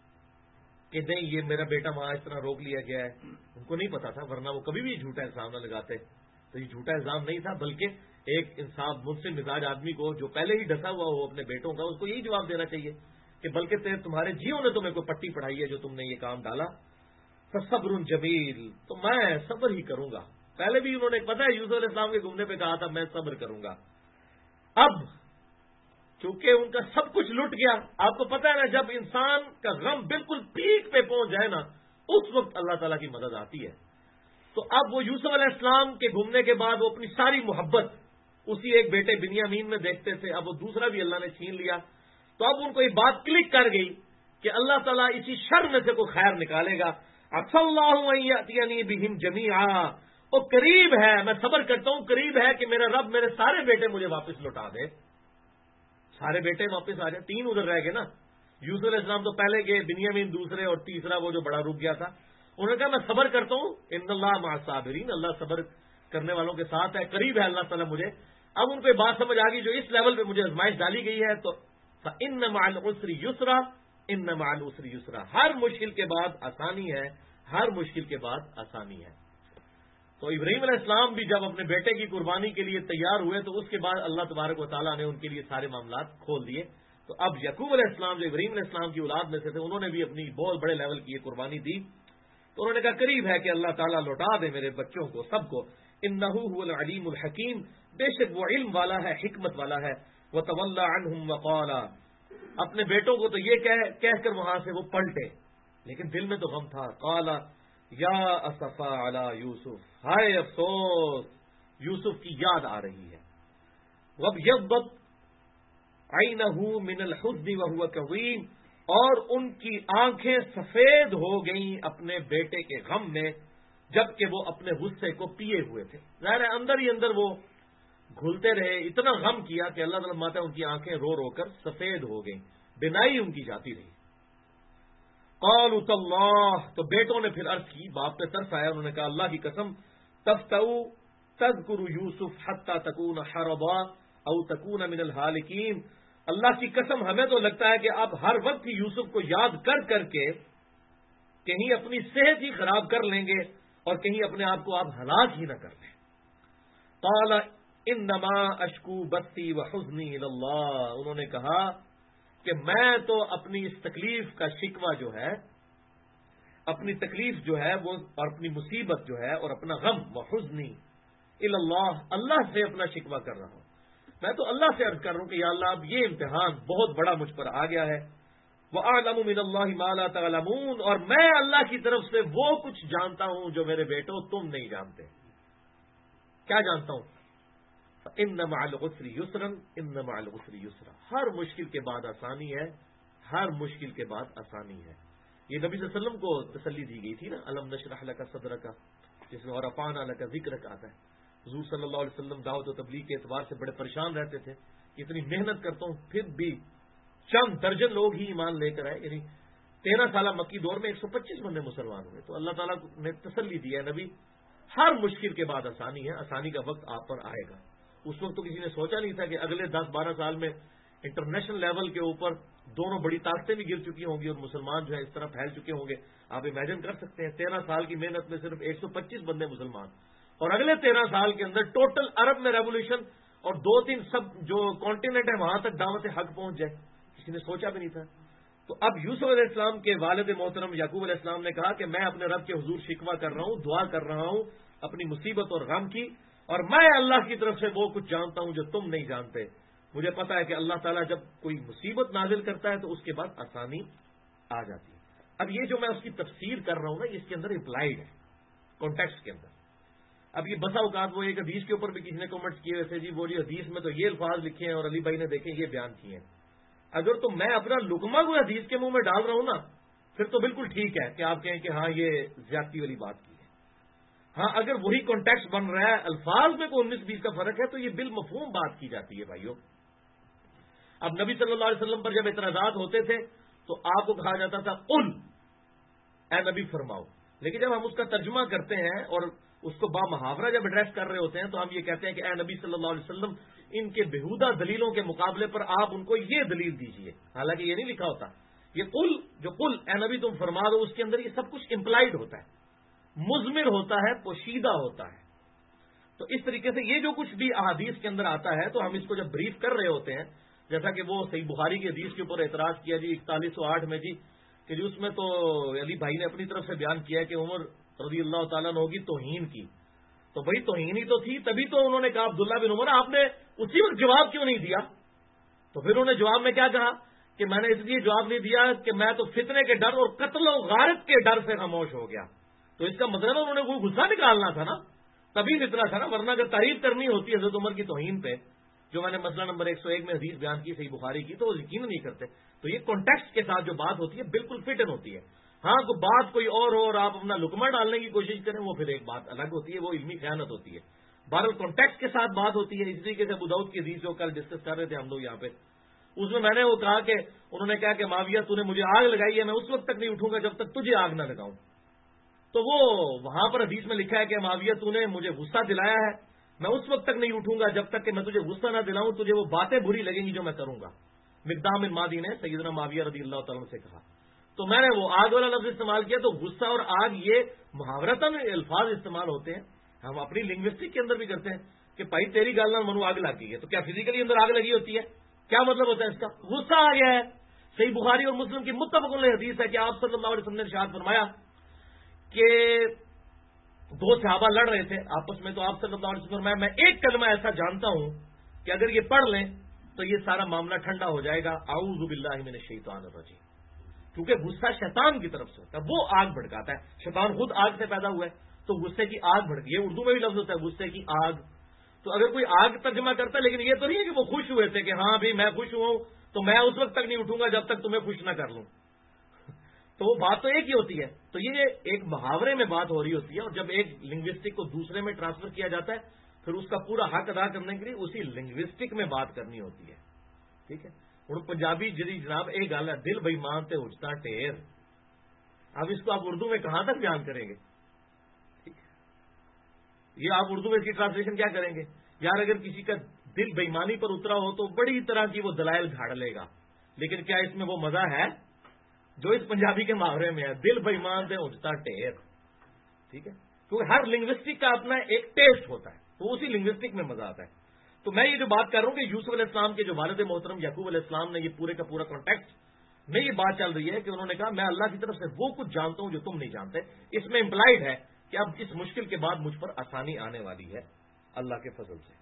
کہ نہیں یہ میرا بیٹا وہاں اس طرح روک لیا گیا ہے. ان کو نہیں پتا تھا، ورنہ وہ کبھی بھی جھوٹا الزام نہ لگاتے. تو یہ جھوٹا الزام نہیں تھا، بلکہ ایک انصاف منصف مزاج آدمی کو جو پہلے ہی ڈسا ہوا ہو اپنے بیٹوں کا، اس کو یہی جواب دینا چاہیے کہ بلکہ تمہارے جیوں نے تمہیں کوئی پٹی پڑھائی ہے جو تم نے یہ کام ڈالا. فصبر جمیل، تو میں صبر ہی کروں گا. پہلے بھی انہوں نے پتا ہے یوسف علیہ السلام کے گھومنے پہ کہا تھا میں صبر کروں گا. اب چونکہ ان کا سب کچھ لٹ گیا، آپ کو پتا ہے نا جب انسان کا غم بالکل پیک پہ پہنچ جائے نا، اس وقت اللہ تعالیٰ کی مدد آتی ہے. تو اب وہ یوسف علیہ السلام کے گھومنے کے بعد وہ اپنی ساری محبت اسی ایک بیٹے بنیامین میں دیکھتے تھے، اب وہ دوسرا بھی اللہ نے چھین لیا. تو اب ان کو یہ بات کلک کر گئی کہ اللہ تعالیٰ اسی شر میں سے کوئی خیر نکالے گا. عسى الله ان ياتيني بهم جميعا، وہ قریب ہے، میں صبر کرتا ہوں، قریب ہے کہ میرا رب میرے سارے بیٹے مجھے واپس لوٹا دے. سارے بیٹے واپس آ جائیں. 3 ادھر رہ گئے نا، یوسف علیہ السلام تو پہلے گئے، بنیامین دوسرے، اور تیسرا وہ جو بڑا رک گیا تھا. انہوں نے کہا میں صبر کرتا ہوں، ان اللہ مع الصابرین، اللہ صبر کرنے والوں کے ساتھ ہے، قریب ہے اللہ تعالیٰ مجھے. اب ان کو یہ بات سمجھ آ گئی جو اس لیول پہ مجھے آزمائش ڈالی گئی ہے، تو فإن مع العسر یسرا، ان مع العسر یسرا، ہر مشکل کے بعد آسانی ہے، ہر مشکل کے بعد آسانی ہے. تو ابراہیم علیہ السلام بھی جب اپنے بیٹے کی قربانی کے لیے تیار ہوئے تو اس کے بعد اللہ تبارک و تعالیٰ نے ان کے لیے سارے معاملات کھول دیے. تو اب یعقوب علیہ السلام جو ابراہیم علیہ السلام کی اولاد میں سے تھے، انہوں نے بھی اپنی بہت بڑے لیول کی یہ قربانی دی. تو انہوں نے کہا قریب ہے کہ اللہ تعالیٰ لوٹا دے میرے بچوں کو، سب کو. انہ هو العلیم الحکیم، بے شک وہ علم والا ہے، حکمت والا ہے. وتولى عنهم وقال، اپنے بیٹوں کو تو یہ کہہ کر وہاں سے وہ پلٹے، لیکن دل میں تو غم تھا. قال یا اسفا علی یوسف، ہائے افسوس، یوسف کی یاد آ رہی ہے. وابیضت عینہ من الحزن وهو کظیم، اور ان کی آنکھیں سفید ہو گئیں اپنے بیٹے کے غم میں جبکہ وہ اپنے غصے کو پیے ہوئے تھے. ظاہر ہے اندر ہی اندر وہ گھلتے رہے، اتنا غم کیا کہ اللہ تعالیٰ ماتا ان کی آنکھیں رو رو کر سفید ہو گئیں، بینائی ان کی جاتی رہی. قالوا تاللہ، تو بیٹوں نے پھر عرض کی، باپ پہ ترس آیا، انہوں نے کہا اللہ کی قسم، تفتؤ تذکر یوسف حتی تکون حربا او تکون من الہالکین، اللہ کی قسم ہمیں تو لگتا ہے کہ اب ہر وقت ہی یوسف کو یاد کر کر کے کہیں اپنی صحت ہی خراب کر لیں گے اور کہیں اپنے آپ کو آپ ہلاک ہی نہ کر لیں. قال انما اشکو بثی وحزنی الی اللہ، انہوں نے کہا کہ میں تو اپنی اس تکلیف کا شکوہ جو ہے، اپنی تکلیف جو ہے وہ، اور اپنی مصیبت جو ہے، اور اپنا غم وحزنی الی اللہ، اللہ سے اپنا شکوہ کر رہا ہوں. میں تو اللہ سے عرض کر رہا ہوں کہ یا اللہ اب یہ امتحان بہت بڑا مجھ پر آ گیا ہے. وَأَعْلَمُ مِنَ اللَّهِ مَا لَا تَعْلَمُونَ، اور میں اللہ کی طرف سے وہ کچھ جانتا ہوں جو میرے بیٹوں تم نہیں جانتے. کیا جانتا ہوں؟ فَإِنَّ مَعَ الْعُسْرِ يُسْرًا إِنَّ مَعَ الْعُسْرِ يُسْرًا، ہر مشکل کے بعد آسانی ہے، ہر مشکل کے بعد آسانی ہے. یہ نبی صلی اللہ علیہ وسلم کو تسلی دی گئی تھی نا، أَلَمْ نَشْرَحْ لَكَ صَدْرَكَ، جس میں وَرَفَعْنَا لَكَ ذِكْرَكَ آتا ہے. حضور صلی اللہ علیہ وسلم دعوت و تبلیغ کے اعتبار سے بڑے پریشان رہتے تھے، اتنی محنت کرتا ہوں پھر بھی چند درجن لوگ ہی ایمان لے کر آئے. یعنی 13 سالہ مکی دور میں 125 بندے مسلمان ہوئے. تو اللہ تعالیٰ نے تسلی دی ہے نبی، ہر مشکل کے بعد آسانی ہے، آسانی کا وقت آپ پر آئے گا. اس وقت تو کسی نے سوچا نہیں تھا کہ اگلے 10-12 سال میں انٹرنیشنل لیول کے اوپر دونوں بڑی طاقتیں بھی گر چکی ہوں گی اور مسلمان جو ہے اس طرح پھیل چکے ہوں گے. آپ امیجن کر سکتے ہیں 13 سال کی محنت میں صرف 125 بندے مسلمان، اور اگلے 13 سال کے اندر ٹوٹل عرب میں ریولیوشن اور 2-3 سب جو کانٹیننٹ ہے وہاں تک دعوت حق پہنچ جائے، کسی نے سوچا بھی نہیں تھا. تو اب یوسف علیہ السلام کے والد محترم یعقوب علیہ السلام نے کہا کہ میں اپنے رب کے حضور شکوہ کر رہا ہوں، دعا کر رہا ہوں اپنی مصیبت اور غم کی، اور میں اللہ کی طرف سے وہ کچھ جانتا ہوں جو تم نہیں جانتے. مجھے پتا ہے کہ اللہ تعالیٰ جب کوئی مصیبت نازل کرتا ہے تو اس کے بعد آسانی آ جاتی ہے. اب یہ جو میں اس کی تفسیر کر رہا ہوں نا، اس کے اندر امپلائڈ ہے کانٹیکسٹ کے اندر. اب یہ بسا اوقات وہ ایک حدیث کے اوپر بھی کسی نے کمنٹس کیے ویسے جی وہ حدیث میں تو یہ الفاظ لکھے ہیں اور علی بھائی نے دیکھیں یہ بیان کیے ہیں. اگر تو میں اپنا لقمہ کوئی حدیث کے منہ میں ڈال رہا ہوں نا پھر تو بالکل ٹھیک ہے کہ آپ کہیں کہ ہاں یہ زیادتی والی بات کی ہے. ہاں اگر وہی کانٹیکسٹ بن رہا ہے الفاظ میں کوئی 19-20 کا فرق ہے تو یہ بالمفہوم بات کی جاتی ہے بھائیوں. اب نبی صلی اللہ علیہ وسلم پر جب اعتراضات ہوتے تھے تو آپ کو کہا جاتا تھا قل، اے نبی فرماؤ. لیکن جب ہم اس کا ترجمہ کرتے ہیں اور اس کو با محاورہ جب ایڈریس کر رہے ہوتے ہیں تو ہم یہ کہتے ہیں کہ اے نبی صلی اللہ علیہ وسلم ان کے بےہودہ دلیلوں کے مقابلے پر آپ ان کو یہ دلیل دیجئے. حالانکہ یہ نہیں لکھا ہوتا. یہ قل جو قل اے نبی تم فرما دو اس کے اندر یہ سب کچھ امپلائڈ ہوتا ہے، مضمر ہوتا ہے، پوشیدہ ہوتا ہے. تو اس طریقے سے یہ جو کچھ بھی احادیث کے اندر آتا ہے تو ہم اس کو جب بریف کر رہے ہوتے ہیں، جیسا کہ وہ صحیح بخاری کی حدیث کے اوپر اعتراض کیا جی 4108 میں جی کہ جی اس میں تو علی بھائی نے اپنی طرف سے بیان کیا کہ عمر رضی اللہ تعالیٰ عنہ کی توہین کی. تو بھائی توہین ہی تو تھی، تبھی تو انہوں نے کہا عبداللہ بن عمر آپ نے اسی وقت جواب کیوں نہیں دیا؟ تو پھر انہوں نے جواب میں کیا کہا کہ میں نے اس لیے جواب نہیں دیا کہ میں تو فتنے کے ڈر اور قتل و غارت کے ڈر سے خاموش ہو گیا. تو اس کا مطلب انہوں نے کوئی غصہ نکالنا تھا نا، تبھی فتنہ تھا نا. ورنہ اگر تعریف کرنی ہوتی حضرت عمر کی توہین پہ جو میں نے مسئلہ نمبر 101 میں حدیث بیان کی صحیح بخاری کی تو وہ یقین نہیں کرتے. تو یہ کانٹیکسٹ کے ساتھ جو بات ہوتی ہے بالکل فٹ ان ہوتی ہے. ہاں کوئی بات کوئی اور ہو اور آپ اپنا لقمہ ڈالنے کی کوشش کریں وہ پھر ایک بات الگ ہوتی ہے، وہ علمی خیانت ہوتی ہے. بہرحال کانٹیکسٹ کے ساتھ بات ہوتی ہے. اس طریقے سے ابو داؤد کی حدیث جو کل ڈسکس کر رہے تھے ہم لوگ یہاں پہ، اس میں نے وہ کہا کہ انہوں نے کہا کہ معاویہ تو نے مجھے آگ لگائی ہے، میں اس وقت تک نہیں اٹھوں گا جب تک تجھے آگ نہ لگاؤں. تو وہ وہاں پر حدیث میں لکھا ہے کہ معاویہ تو نے مجھے غصہ دلایا ہے، میں اس وقت تک نہیں اٹھوں گا جب تک کہ میں تجھے غصہ نہ دلاؤں، تجھے وہ باتیں بری لگیں گی جو میں کروں گا. مقدام بن مادی نے سیدنا معاویہ رضی اللہ تعالیٰ سے کہا. تو میں نے وہ آگ والا لفظ استعمال کیا. تو غصہ اور آگ یہ محاورتاً الفاظ استعمال ہوتے ہیں، ہم اپنی لنگوسٹک کے اندر بھی کرتے ہیں کہ بھائی تیری گال نہ منو آگ لگی ہے. تو کیا فزیکلی اندر آگ لگی ہوتی ہے؟ کیا مطلب ہوتا ہے اس کا؟ غصہ آ گیا ہے. صحیح بخاری اور مسلم کی متفق علیہ حدیث ہے کہ آپ صلی اللہ علیہ وسلم نے ارشاد فرمایا کہ دو صحابہ لڑ رہے تھے آپس میں. تو آپ صلی اللہ علیہ وسلم فرمایا میں ایک کلمہ ایسا جانتا ہوں کہ اگر یہ پڑھ لیں تو یہ سارا معاملہ ٹھنڈا ہو جائے گا، اعوذ باللہ من الشیطان الرجیم. کیونکہ غصہ شیطان کی طرف سے ہوتا ہے، وہ آگ بھڑکاتا ہے. شیطان خود آگ سے پیدا ہوا ہے تو غصے کی آگ بھڑکی. یہ اردو میں بھی لفظ ہوتا ہے غصے کی آگ. تو اگر کوئی آگ ترجمہ کرتا ہے، لیکن یہ تو نہیں ہے کہ وہ خوش ہوئے تھے کہ ہاں بھی میں خوش ہوں تو میں اس وقت تک نہیں اٹھوں گا جب تک تمہیں خوش نہ کر لوں. تو وہ بات تو ایک ہی ہوتی ہے. تو یہ ایک محاورے میں بات ہو رہی ہوتی ہے، اور جب ایک لنگوسٹک کو دوسرے میں ٹرانسفر کیا جاتا ہے پھر اس کا پورا حق ادا کرنے کے لیے اسی لنگوسٹک میں بات کرنی ہوتی ہے. ٹھیک ہے. ہوں پنجابی جی جناب ایک گل ہے دل بےمان تے اجتا ٹیر. اب اس کو آپ اردو میں کہاں تک بیان کریں گے؟ یہ آپ اردو میں اس کی ٹرانسلیشن کیا کریں گے؟ یار اگر کسی کا دل بےمانی پر اترا ہو تو بڑی طرح کی وہ دلائل گھاڑ لے گا، لیکن کیا اس میں وہ مزہ ہے جو اس پنجابی کے محاورے میں ہے؟ دل بےمان تے اجتا ٹیر. ٹھیک ہے. کیونکہ ہر لنگوسٹک کا اپنا ایک ٹیسٹ ہوتا ہے تو اسی لنگوسٹک میں مزہ آتا ہے. تو میں یہ جو بات کر رہا ہوں کہ یوسف علیہ السلام کے جو والد محترم یعقوب علیہ السلام نے یہ پورے کا پورا کانٹیکسٹ میں یہ بات چل رہی ہے کہ انہوں نے کہا میں اللہ کی طرف سے وہ کچھ جانتا ہوں جو تم نہیں جانتے. اس میں امپلائڈ ہے کہ اب اس مشکل کے بعد مجھ پر آسانی آنے والی ہے اللہ کے فضل سے.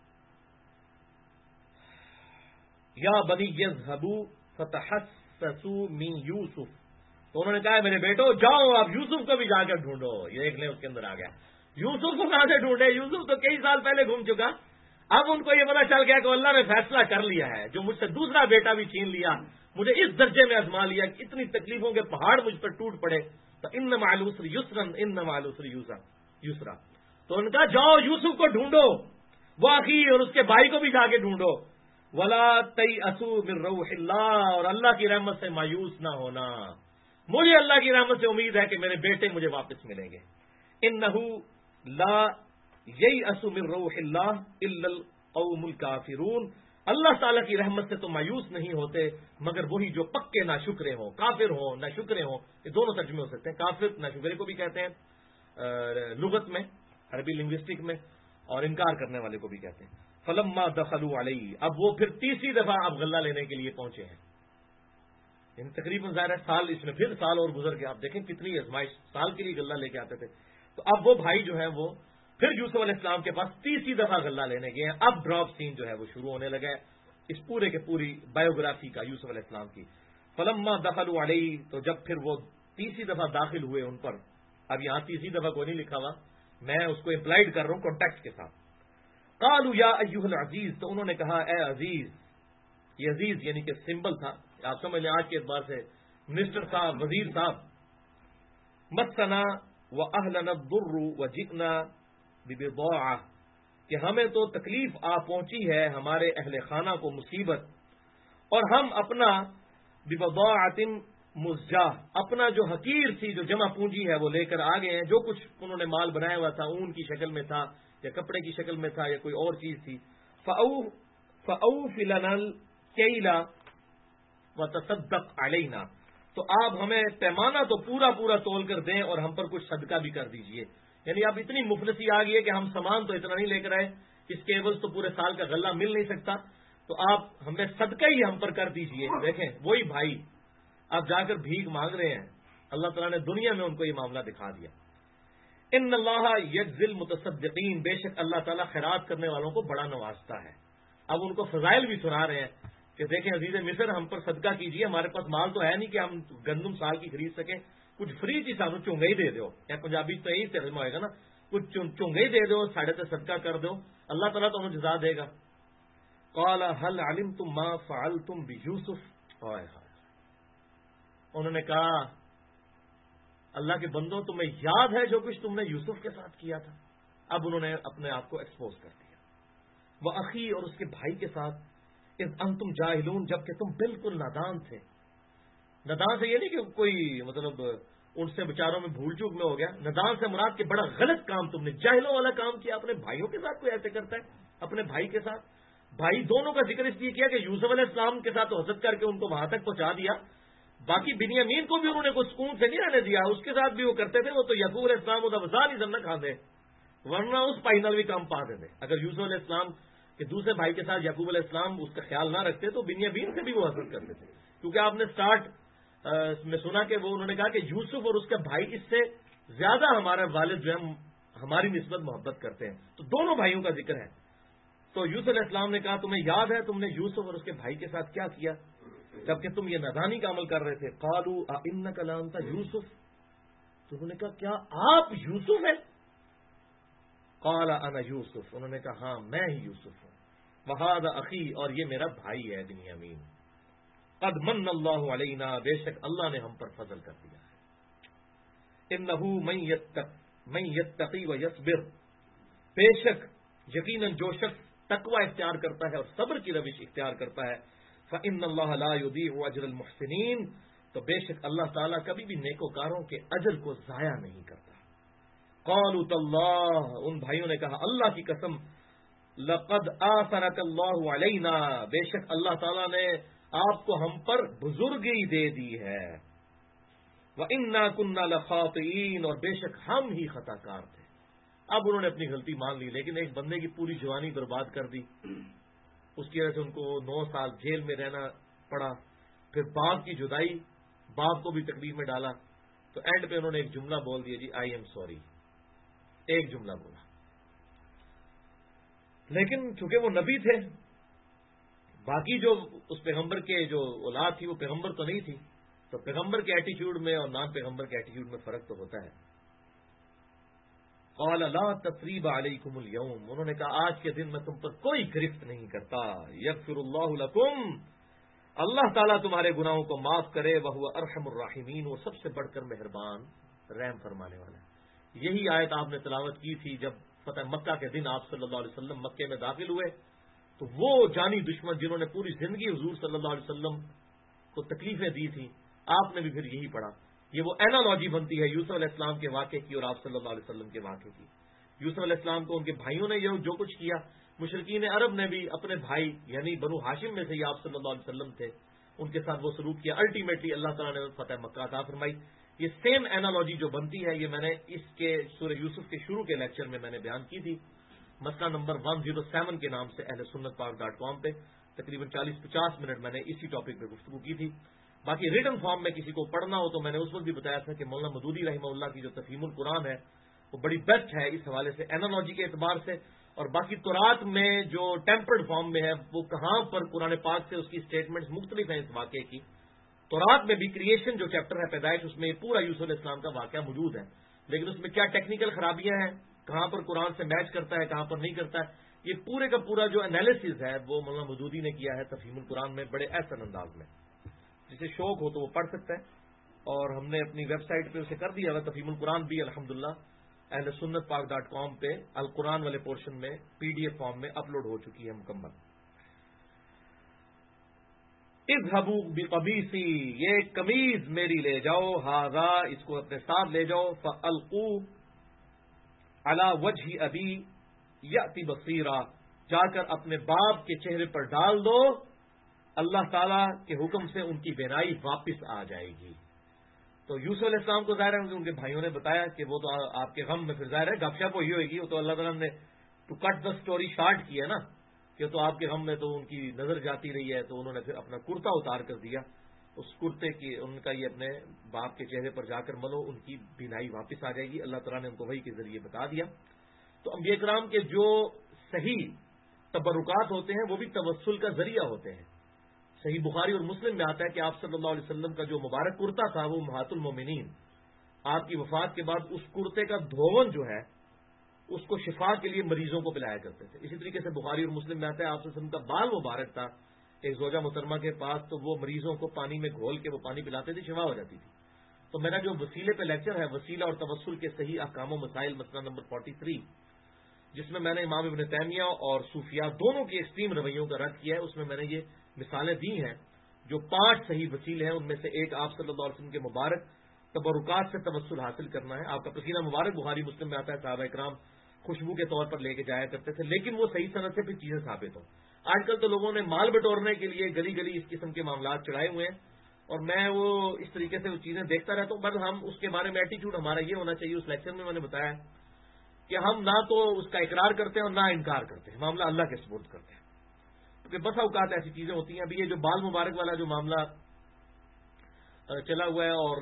یا بنی یذهبوا فتحسسوا من یوسف. تو انہوں نے کہا میرے بیٹو جاؤ آپ یوسف کو بھی جا کر ڈھونڈو. یہ ایک نے اس کے اندر آ گیا یوسف کو کہاں سے ڈھونڈے؟ یوسف تو کئی سال پہلے گھوم چکا. اب ان کو یہ پتا چل گیا کہ اللہ نے فیصلہ کر لیا ہے، جو مجھ سے دوسرا بیٹا بھی چھین لیا، مجھے اس درجے میں آزما لیا کہ اتنی تکلیفوں کے پہاڑ مجھ پر ٹوٹ پڑے. تو ان مع العسر یسرا ان مع العسر یسرا. تو ان کا جاؤ یوسف کو ڈھونڈو، وہ اخی اور اس کے بھائی کو بھی جا کے ڈھونڈو. ولا تیأسوا من روح اللہ، اور اللہ کی رحمت سے مایوس نہ ہونا. مجھے اللہ کی رحمت سے امید ہے کہ میرے بیٹے مجھے واپس ملیں گے. انہ لا ییأس من روح اللہ الا القوم الکافرون. اللہ تعالیٰ کی رحمت سے تو مایوس نہیں ہوتے مگر وہی جو پکے ناشکرے ہوں، کافر ہوں ناشکرے ہوں. یہ دونوں ترجمے ہو سکتے ہیں. کافر ناشکرے کو بھی کہتے ہیں لغت میں، عربی لنگوسٹک میں، اور انکار کرنے والے کو بھی کہتے ہیں. فلما دخلوا علیہ، اب وہ پھر تیسری دفعہ اب غلہ لینے کے لیے پہنچے ہیں. یعنی تقریباً ظاہر ہے سال، اس میں پھر سال اور گزر کے آپ دیکھیں کتنی آزمائش، سال کے لیے غلہ لے کے آتے تھے. تو اب وہ بھائی جو ہیں وہ پھر یوسف علیہ السلام کے پاس تیسری دفعہ غلہ لینے گئے ہیں. اب ڈراپ سین جو ہے وہ شروع ہونے لگا ہے اس پورے کے پوری بایوگرافی کا یوسف علیہ السلام کی. فلما دخلوا علیہ، تو جب پھر وہ تیسری دفعہ داخل ہوئے ان پر اب یہاں تیسری دفعہ کوئی نہیں لکھا ہوا، میں اس کو امپلائڈ کر رہا ہوں کانٹیکٹ کے ساتھ. قالوا یا ایھا العزیز، تو انہوں نے کہا اے عزیز. یہ عزیز یعنی کہ سمبل تھا، آپ سمجھ لیں آج کے اعتبار سے منسٹر صاحب، وزیر صاحب. مسنا واہلنا الضر وجئنا ببضاعہ، کہ ہمیں تو تکلیف آ پہنچی ہے، ہمارے اہل خانہ کو مصیبت، اور ہم اپنا ببضاعۃ مزجاہ، اپنا جو حقیر سی جو جمع پونجی ہے وہ لے کر آ گئے ہیں. جو کچھ انہوں نے مال بنایا ہوا تھا، اون کی شکل میں تھا یا کپڑے کی شکل میں تھا یا کوئی اور چیز تھی. فأوف لنا الکیل وتصدق علینا، تو آپ ہمیں پیمانہ تو پورا پورا تول کر دیں اور ہم پر کچھ صدقہ بھی کر دیجئے. یعنی اب اتنی مفلسی آ گئی ہے کہ ہم سامان تو اتنا نہیں لے کر آئے، اس کے عوض تو پورے سال کا غلہ مل نہیں سکتا، تو آپ ہمیں صدقہ ہی ہم پر کر دیجئے. دیکھیں وہی بھائی آپ جا کر بھیک مانگ رہے ہیں، اللہ تعالیٰ نے دنیا میں ان کو یہ معاملہ دکھا دیا. ان اللہ یجزی المتصدقین، بے شک اللہ تعالیٰ خیرات کرنے والوں کو بڑا نوازتا ہے. اب ان کو فضائل بھی سنا رہے ہیں کہ دیکھیں عزیز مصر ہم پر صدقہ کیجئے، ہمارے پاس مال تو ہے نہیں کہ ہم گندم سال کی خرید سکیں، کچھ فری چیز سانو چونگئی دے دو، یا پنجابی تو یہی ترجمہ ہوئے گا نا، کچھ چونگئی دے دو، ساڑھے تے صدقہ کر دو، اللہ تعالیٰ تو انہیں جزا دے گا. قال هل علمتم ما فعلتم بیوسف، انہوں نے کہا اللہ کے بندوں تمہیں یاد ہے جو کچھ تم نے یوسف کے ساتھ کیا تھا. اب انہوں نے اپنے آپ کو ایکسپوز کر دیا. وہ اخی، اور اس کے بھائی کے ساتھ، اذ انتم جاہلون، جبکہ تم بالکل نادان تھے. نادان سے یہ نہیں کہ کوئی مطلب ان سے بچاروں میں بھول چوک میں ہو گیا، نادان سے مراد کہ بڑا غلط کام تم نے، جاہلوں والا کام کیا. اپنے بھائیوں کے ساتھ کوئی ایسے کرتا ہے؟ اپنے بھائی کے ساتھ، بھائی دونوں کا ذکر اس لیے کیا کہ یوسف علیہ السلام کے ساتھ حسد کر کے ان کو وہاں تک پہنچا دیا، باقی بنیامین کو بھی انہوں نے کوئی سکون سے نہیں رہنے دیا، اس کے ساتھ بھی وہ کرتے تھے. وہ تو یعقوب علیہ السلام وہ وزا نہیں سننا کھاتے، ورنہ اس پائی نال بھی کام پا دیتے. اگر یوسف علیہ السلام کے دوسرے بھائی کے ساتھ یعقوب علیہ السلام اس کا خیال نہ رکھتے تو بنیامین سے بھی وہ حسد کرتے تھے. کیونکہ آپ نے سٹارٹ میں سنا کہ وہ انہوں نے کہا کہ یوسف اور اس کا بھائی اس سے زیادہ ہمارا والد جو ہے ہماری نسبت محبت کرتے ہیں، تو دونوں بھائیوں کا ذکر ہے. تو یوسف علیہ السلام نے کہا تمہیں یاد ہے تم نے یوسف اور اس کے بھائی کے ساتھ کیا کیا جبکہ تم یہ نادانی کا عمل کر رہے تھے. قالوا انک لانت یوسف، تو انہوں نے کہا کیا آپ یوسف ہیں؟ قال انا یوسف، انہوں نے کہا ہاں میں ہی یوسف ہوں. وہذا اخی، اور یہ میرا بھائی ہے بنیامین. قد من اللہ علینا، بے شک اللہ نے ہم پر فضل کر دیا ہے. انہ من یتقی ویصبر، بے شک یقیناً جو شخص تقوی اختیار کرتا ہے اور صبر کی روش اختیار کرتا ہے، فإن اللہ لا یضیع اجر المحسنین، تو بے شک اللہ تعالیٰ کبھی بھی نیکوکاروں کے اجر کو ضائع نہیں کرتا. قالوا تاللہ، ان بھائیوں نے کہا اللہ کی قسم، لقد آثرک اللہ علینا، بے شک اللہ تعالیٰ نے آپ کو ہم پر بزرگی دے دی ہے. وَإِنَّا كُنَّا لَخَاطِئِينَ، اور بے شک ہم ہی خطا کار تھے. اب انہوں نے اپنی غلطی مان لی، لیکن ایک بندے کی پوری جوانی برباد کر دی، اس کی وجہ سے ان کو 9 سال جیل میں رہنا پڑا. پھر باپ کی جدائی، باپ کو بھی تکلیف میں ڈالا. تو اینڈ پہ انہوں نے ایک جملہ بول دیا، جی آئی ایم سوری، ایک جملہ بولا. لیکن چونکہ وہ نبی تھے، باقی جو اس پیغمبر کے جو اولاد تھی وہ پیغمبر تو نہیں تھی، تو پیغمبر کے ایٹیچیوڈ میں اور نان پیغمبر کے ایٹیچیوڈ میں فرق تو ہوتا ہے. قال لا تثریب علیکم اليوم، انہوں نے کہا آج کے دن میں تم پر کوئی گرفت نہیں کرتا. یغفر اللہ لکم، اللہ تعالیٰ تمہارے گناہوں کو معاف کرے. وہو ارحم الراحمین، وہ سب سے بڑھ کر مہربان رحم فرمانے والا ہے. یہی آیت آپ نے تلاوت کی تھی جب فتح مکہ کے دن آپ صلی اللہ علیہ وسلم مکے میں داخل ہوئے، تو وہ جانی دشمن جنہوں نے پوری زندگی حضور صلی اللہ علیہ وسلم کو تکلیفیں دی تھی، آپ نے بھی پھر یہی پڑھا. یہ وہ اینالوجی بنتی ہے یوسف علیہ السلام کے واقعے کی اور آپ صلی اللہ علیہ وسلم کے واقعے کی. یوسف علیہ السلام کو ان کے بھائیوں نے جو کچھ کیا، مشرکین عرب نے بھی اپنے بھائی یعنی بنو ہاشم میں سے یہ آپ صلی اللہ علیہ وسلم تھے، ان کے ساتھ وہ سلوک کیا. الٹیمیٹلی اللہ تعالیٰ نے فتح مکہ عطا فرمائی. یہ سیم اینالوجی جو بنتی ہے، یہ میں نے اس کے سورہ یوسف کے شروع کے لیکچر میں نے بیان کی تھی، مسئلہ نمبر 107 کے نام سے اہل سنت پاک.com پہ. تقریباً 40-50 منٹ میں نے اسی ٹاپک پہ گفتگو کی تھی. باقی ریٹن فارم میں کسی کو پڑھنا ہو تو میں نے اس وقت بھی بتایا تھا کہ مولانا مودودی رحمہ اللہ کی جو تفہیم القرآن ہے وہ بڑی بیسٹ ہے اس حوالے سے، اینالوجی کے اعتبار سے. اور باقی تورات میں جو ٹیمپرڈ فارم میں ہے وہ کہاں پر قرآن پاک سے اس کی سٹیٹمنٹس مختلف ہیں اس واقعے کی. تورات میں بھی کریشن جو چیپٹر ہے پیدائش، اس میں پورا یوسف علیہ السلام کا واقعہ موجود ہے. لیکن اس میں کیا ٹیکنیکل خرابیاں ہیں، کہاں پر قرآن سے میچ کرتا ہے، کہاں پر نہیں کرتا ہے، یہ پورے کا پورا جو انالیسز ہے وہ مولانا مودودی نے کیا ہے تفہیم القرآن میں بڑے احسن انداز میں. جسے شوق ہو تو وہ پڑھ سکتا ہے، اور ہم نے اپنی ویب سائٹ پہ اسے کر دیا ہے. تفہیم القرآن بھی الحمدللہ اہل سنت پاک.com پہ القرآن والے پورشن میں PDF فارم میں اپلوڈ ہو چکی ہے مکمل. اذهبوا بقمیصی، یہ قمیض میری لے جاؤ، ھذا اس کو اپنے ساتھ لے جاؤ، فالقوا علی وجہ ابی یأتی بصیرا، جا کر اپنے باپ کے چہرے پر ڈال دو، اللہ تعالیٰ کے حکم سے ان کی بینائی واپس آ جائے گی. تو یوسف علیہ السلام کو ظاہر ہے کہ ان کے بھائیوں نے بتایا کہ وہ تو آپ کے غم میں، پھر ظاہر ہے گپ شپ وہی ہوئے گی، وہ تو اللہ تعالیٰ نے to cut the story short کی ہے نا، کہ تو آپ کے غم میں تو ان کی نظر جاتی رہی ہے، تو انہوں نے پھر اپنا کرتا اتار کر دیا. اس کرتے کی ان کا یہ اپنے باپ کے چہرے پر جا کر ملو، ان کی بینائی واپس آ جائے گی. اللہ تعالیٰ نے ان کو وحی کے ذریعے بتا دیا. تو انبیاء کرام کے جو صحیح تبرکات ہوتے ہیں وہ بھی توسل کا ذریعہ ہوتے ہیں. صحیح بخاری اور مسلم میں آتا ہے کہ آپ صلی اللہ علیہ وسلم کا جو مبارک کرتا تھا وہ امہات المومنین آپ کی وفات کے بعد اس کرتے کا دھون جو ہے اس کو شفا کے لیے مریضوں کو پلایا کرتے تھے. اسی طریقے سے بخاری اور مسلم میں آتا ہے آپ صلی اللہ علیہ وسلم کا بال مبارک تھا ایک زوجہ محترمہ کے پاس، تو وہ مریضوں کو پانی میں گھول کے وہ پانی پلاتے تھے، شفا ہو جاتی تھی. تو میرا جو وسیلے پہ لیکچر ہے وسیلہ اور توسل کے صحیح احکام و مسائل مسئلہ نمبر 43، جس میں میں نے امام ابن تیمیہ اور صوفیہ دونوں کے ایکسٹریم رویوں کا رد کیا ہے، اس میں میں نے یہ مثالیں دی ہیں جو 5 صحیح وسیلے ہیں. ان میں سے ایک آپ صلی اللہ علیہ وسلم کے مبارک تبرکات سے توسل حاصل کرنا ہے. آپ کا پسینہ مبارک بخاری مسلم میں آتا ہے صحابہ اکرام خوشبو کے طور پر لے کے جایا کرتے تھے، لیکن وہ صحیح صنعت سے پھر چیزیں ثابت ہوں. آج کل تو لوگوں نے مال بٹورنے کے لیے گلی گلی اس قسم کے معاملات چڑھائے ہوئے ہیں، اور میں وہ اس طریقے سے وہ چیزیں دیکھتا رہتا ہوں. بس ہم اس کے بارے میں ایٹیچیوڈ ہمارا یہ ہونا چاہیے، اس لیکچر میں نے بتایا کہ ہم نہ تو اس کا اقرار کرتے ہیں اور نہ انکار کرتے ہیں، معاملہ اللہ کے سپرد کرتے ہیں. کیونکہ بس اوقات ایسی چیزیں ہوتی ہیں. ابھی یہ جو بال مبارک والا جو معاملہ چلا ہوا ہے، اور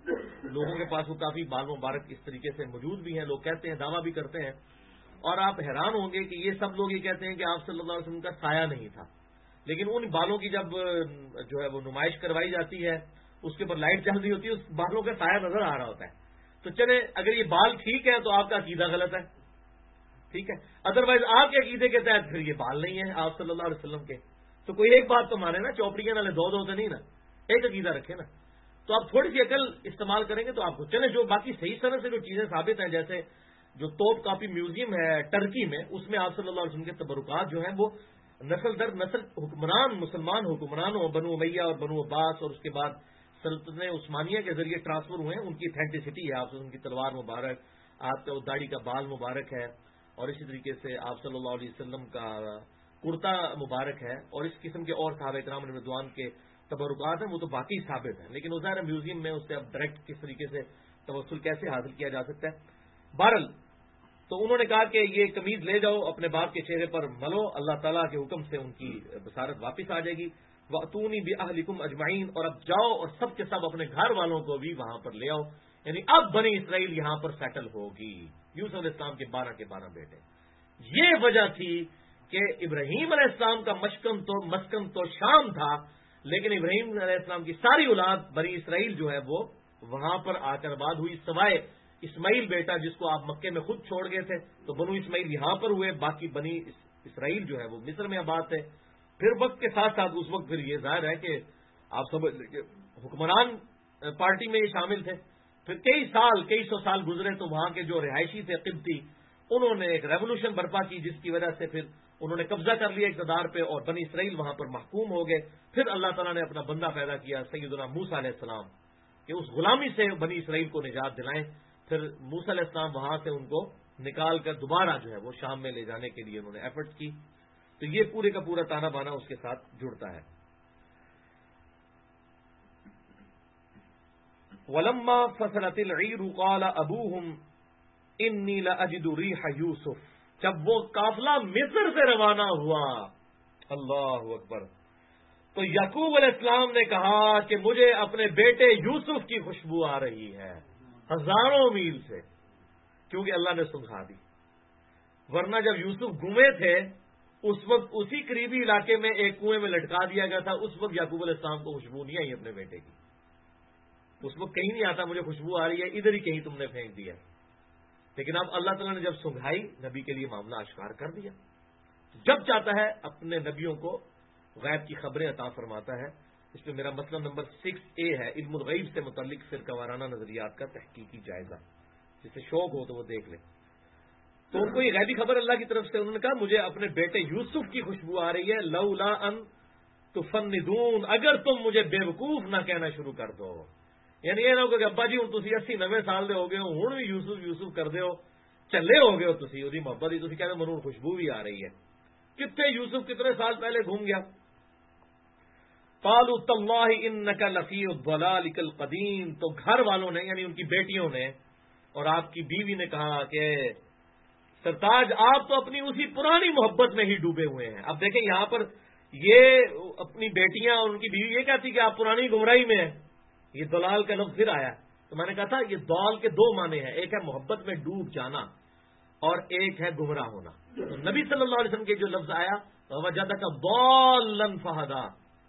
لوگوں کے پاس وہ کافی بال مبارک اس طریقے سے موجود بھی ہیں، لوگ کہتے ہیں، دعویٰ بھی کرتے ہیں، اور آپ حیران ہوں گے کہ یہ سب لوگ یہ کہتے ہیں کہ آپ صلی اللہ علیہ وسلم کا سایہ نہیں تھا، لیکن ان بالوں کی جب جو ہے وہ نمائش کروائی جاتی ہے، اس کے اوپر لائٹ چل رہی ہوتی ہے، اس بالوں کا سایہ نظر آ رہا ہوتا ہے. تو چلے اگر یہ بال ٹھیک ہے تو آپ کا عقیدہ غلط ہے، ٹھیک ہے، ادروائز آپ کے عقیدے کے تحت پھر یہ بال نہیں ہے آپ صلی اللہ علیہ وسلم کے. تو کوئی ایک بات تو مانے نا، چوپڑیاں نالے دو تو نہیں نا، ایک عقیدہ رکھے نا. تو آپ تھوڑی سی عقل استعمال کریں گے تو آپ کو چلے جو باقی صحیح صنعت سے جو چیزیں ثابت ہیں، جیسے جو توپ کاپی میوزیم ہے ٹرکی میں، اس میں آپ صلی اللہ علیہ وسلم کے تبرکات جو ہیں وہ نسل در نسل حکمران مسلمان حکمرانوں بنو امیہ اور بنو عباس اور اس کے بعد سلطنت عثمانیہ کے ذریعے ٹرانسفر ہوئے ہیں. ان کی اتھینٹسٹی ہے، آپ ان کی تلوار مبارک، آپ کا داڑھی کا بال مبارک ہے، اور اسی طریقے سے آپ صلی اللہ علیہ وسلم کا کرتا مبارک ہے، اور اس قسم کے اور صحابہ کرام رضوان کے تبرکات ہیں، وہ تو باقی ثابت ہیں. لیکن ظاہر میوزیم میں اس سے اب ڈائریکٹ کس طریقے سے توسل کیسے حاصل کیا جا سکتا ہے. بہرحال تو انہوں نے کہا کہ یہ قمیض لے جاؤ، اپنے باپ کے چہرے پر ملو، اللہ تعالیٰ کے حکم سے ان کی بصارت واپس آ جائے گی. وَأْتُونِي بِأَهْلِكُمْ أَجْمَعِينَ، اور اب جاؤ اور سب کے سب اپنے گھر والوں کو بھی وہاں پر لے آؤ. یعنی اب بنی اسرائیل یہاں پر سیٹل ہوگی. یوسف علیہ السلام کے 12 کے 12 بیٹے. یہ وجہ تھی کہ ابراہیم علیہ السلام کا مسکن تو شام تھا، لیکن ابراہیم علیہ السلام کی ساری اولاد بنی اسرائیل جو ہے وہ وہاں پر آ کر آباد ہوئی، سوائے اسماعیل بیٹا جس کو آپ مکے میں خود چھوڑ گئے تھے. تو بنو اسماعیل یہاں پر ہوئے، باقی بنی اسرائیل جو ہے وہ مصر میں آباد تھے. پھر وقت کے ساتھ ساتھ اس وقت پھر یہ ظاہر ہے کہ آپ سب حکمران پارٹی میں یہ شامل تھے. پھر کئی سو سال گزرے تو وہاں کے جو رہائشی تھے قبطی، انہوں نے ایک ریولوشن برپا کی جس کی وجہ سے پھر انہوں نے قبضہ کر لیا اقتدار پہ، اور بنی اسرائیل وہاں پر محکوم ہو گئے. پھر اللہ تعالیٰ نے اپنا بندہ پیدا کیا سیدنا موسیٰ علیہ السلام کہ اس غلامی سے بنی اسرائیل کو نجات دلائیں. پھر موسیٰ علیہ السلام وہاں سے ان کو نکال کر دوبارہ جو ہے وہ شام میں لے جانے کے لیے انہوں نے ایفرٹس کی. تو یہ پورے کا پورا تانا بانا اس کے ساتھ جڑتا ہے. وَلَمَّا فَصَلَتِ الْعِيرُ قَالَ أَبُوهُمْ إِنِّي لَأَجِدُ رِيحَ يُوسُف، جب وہ قافلہ مصر سے روانہ ہوا، اللہ اکبر، تو یعقوب علیہ السلام نے کہا کہ مجھے اپنے بیٹے یوسف کی خوشبو آ رہی ہے ہزاروں میل سے، کیونکہ اللہ نے سنکھا دی. ورنہ جب یوسف گمے تھے اس وقت اسی قریبی علاقے میں ایک کنویں میں لٹکا دیا گیا تھا، اس وقت یعقوب علیہ السلام کو خوشبو نہیں آئی اپنے بیٹے کی. اس وقت کہیں نہیں آتا مجھے خوشبو آ رہی ہے، ادھر ہی کہیں تم نے پھینک دیا. لیکن اب اللہ تعالیٰ نے جب سنگھائی نبی کے لیے معاملہ اشکار کر دیا. جب چاہتا ہے اپنے نبیوں کو غیب کی خبریں عطا فرماتا ہے. اس پہ میرا مطلب نمبر 6A ہے، علم الغیب سے متعلق فرقہ وارانہ نظریات کا تحقیقی جائزہ. جسے شوق ہو تو وہ دیکھ لے. تو ان کو یہ غیبی خبر اللہ کی طرف سے، انہوں نے کہا مجھے اپنے بیٹے یوسف کی خوشبو آ رہی ہے، لولا ان تفندون، اگر تم مجھے بیوقوف نہ کہنا شروع کر دو. یعنی یہ نہ ہو کہ ابا جی ہوں تھی 80-90 سال دے ہو گئے ہوں بھی یوسف یوسف کر دے ہو، چلے ہو گئے ہو تھی وہی محبت ہی تھی کہتے منور خوشبو بھی آ رہی ہے. کتنے یوسف کتنے سال پہلے گھوم گیا. قالوا تاللہ انک لفی الضلالک القدیم. تو گھر والوں نے یعنی ان کی بیٹیوں نے اور آپ کی بیوی نے کہا کہ سرتاج آپ تو اپنی اسی پرانی محبت میں ہی ڈوبے ہوئے ہیں. اب دیکھیں یہاں پر یہ اپنی بیٹیاں اور ان کی بیوی یہ کہتی کہ آپ پرانی گمراہی میں ہیں. یہ دلال کا لفظ پھر آیا. تو میں نے کہا تھا یہ دال کے 2 معنی ہیں، ایک ہے محبت میں ڈوب جانا اور ایک ہے گمراہ ہونا. تو نبی صلی اللہ علیہ وسلم کے جو لفظ آیا وجدک ضالا فہدا،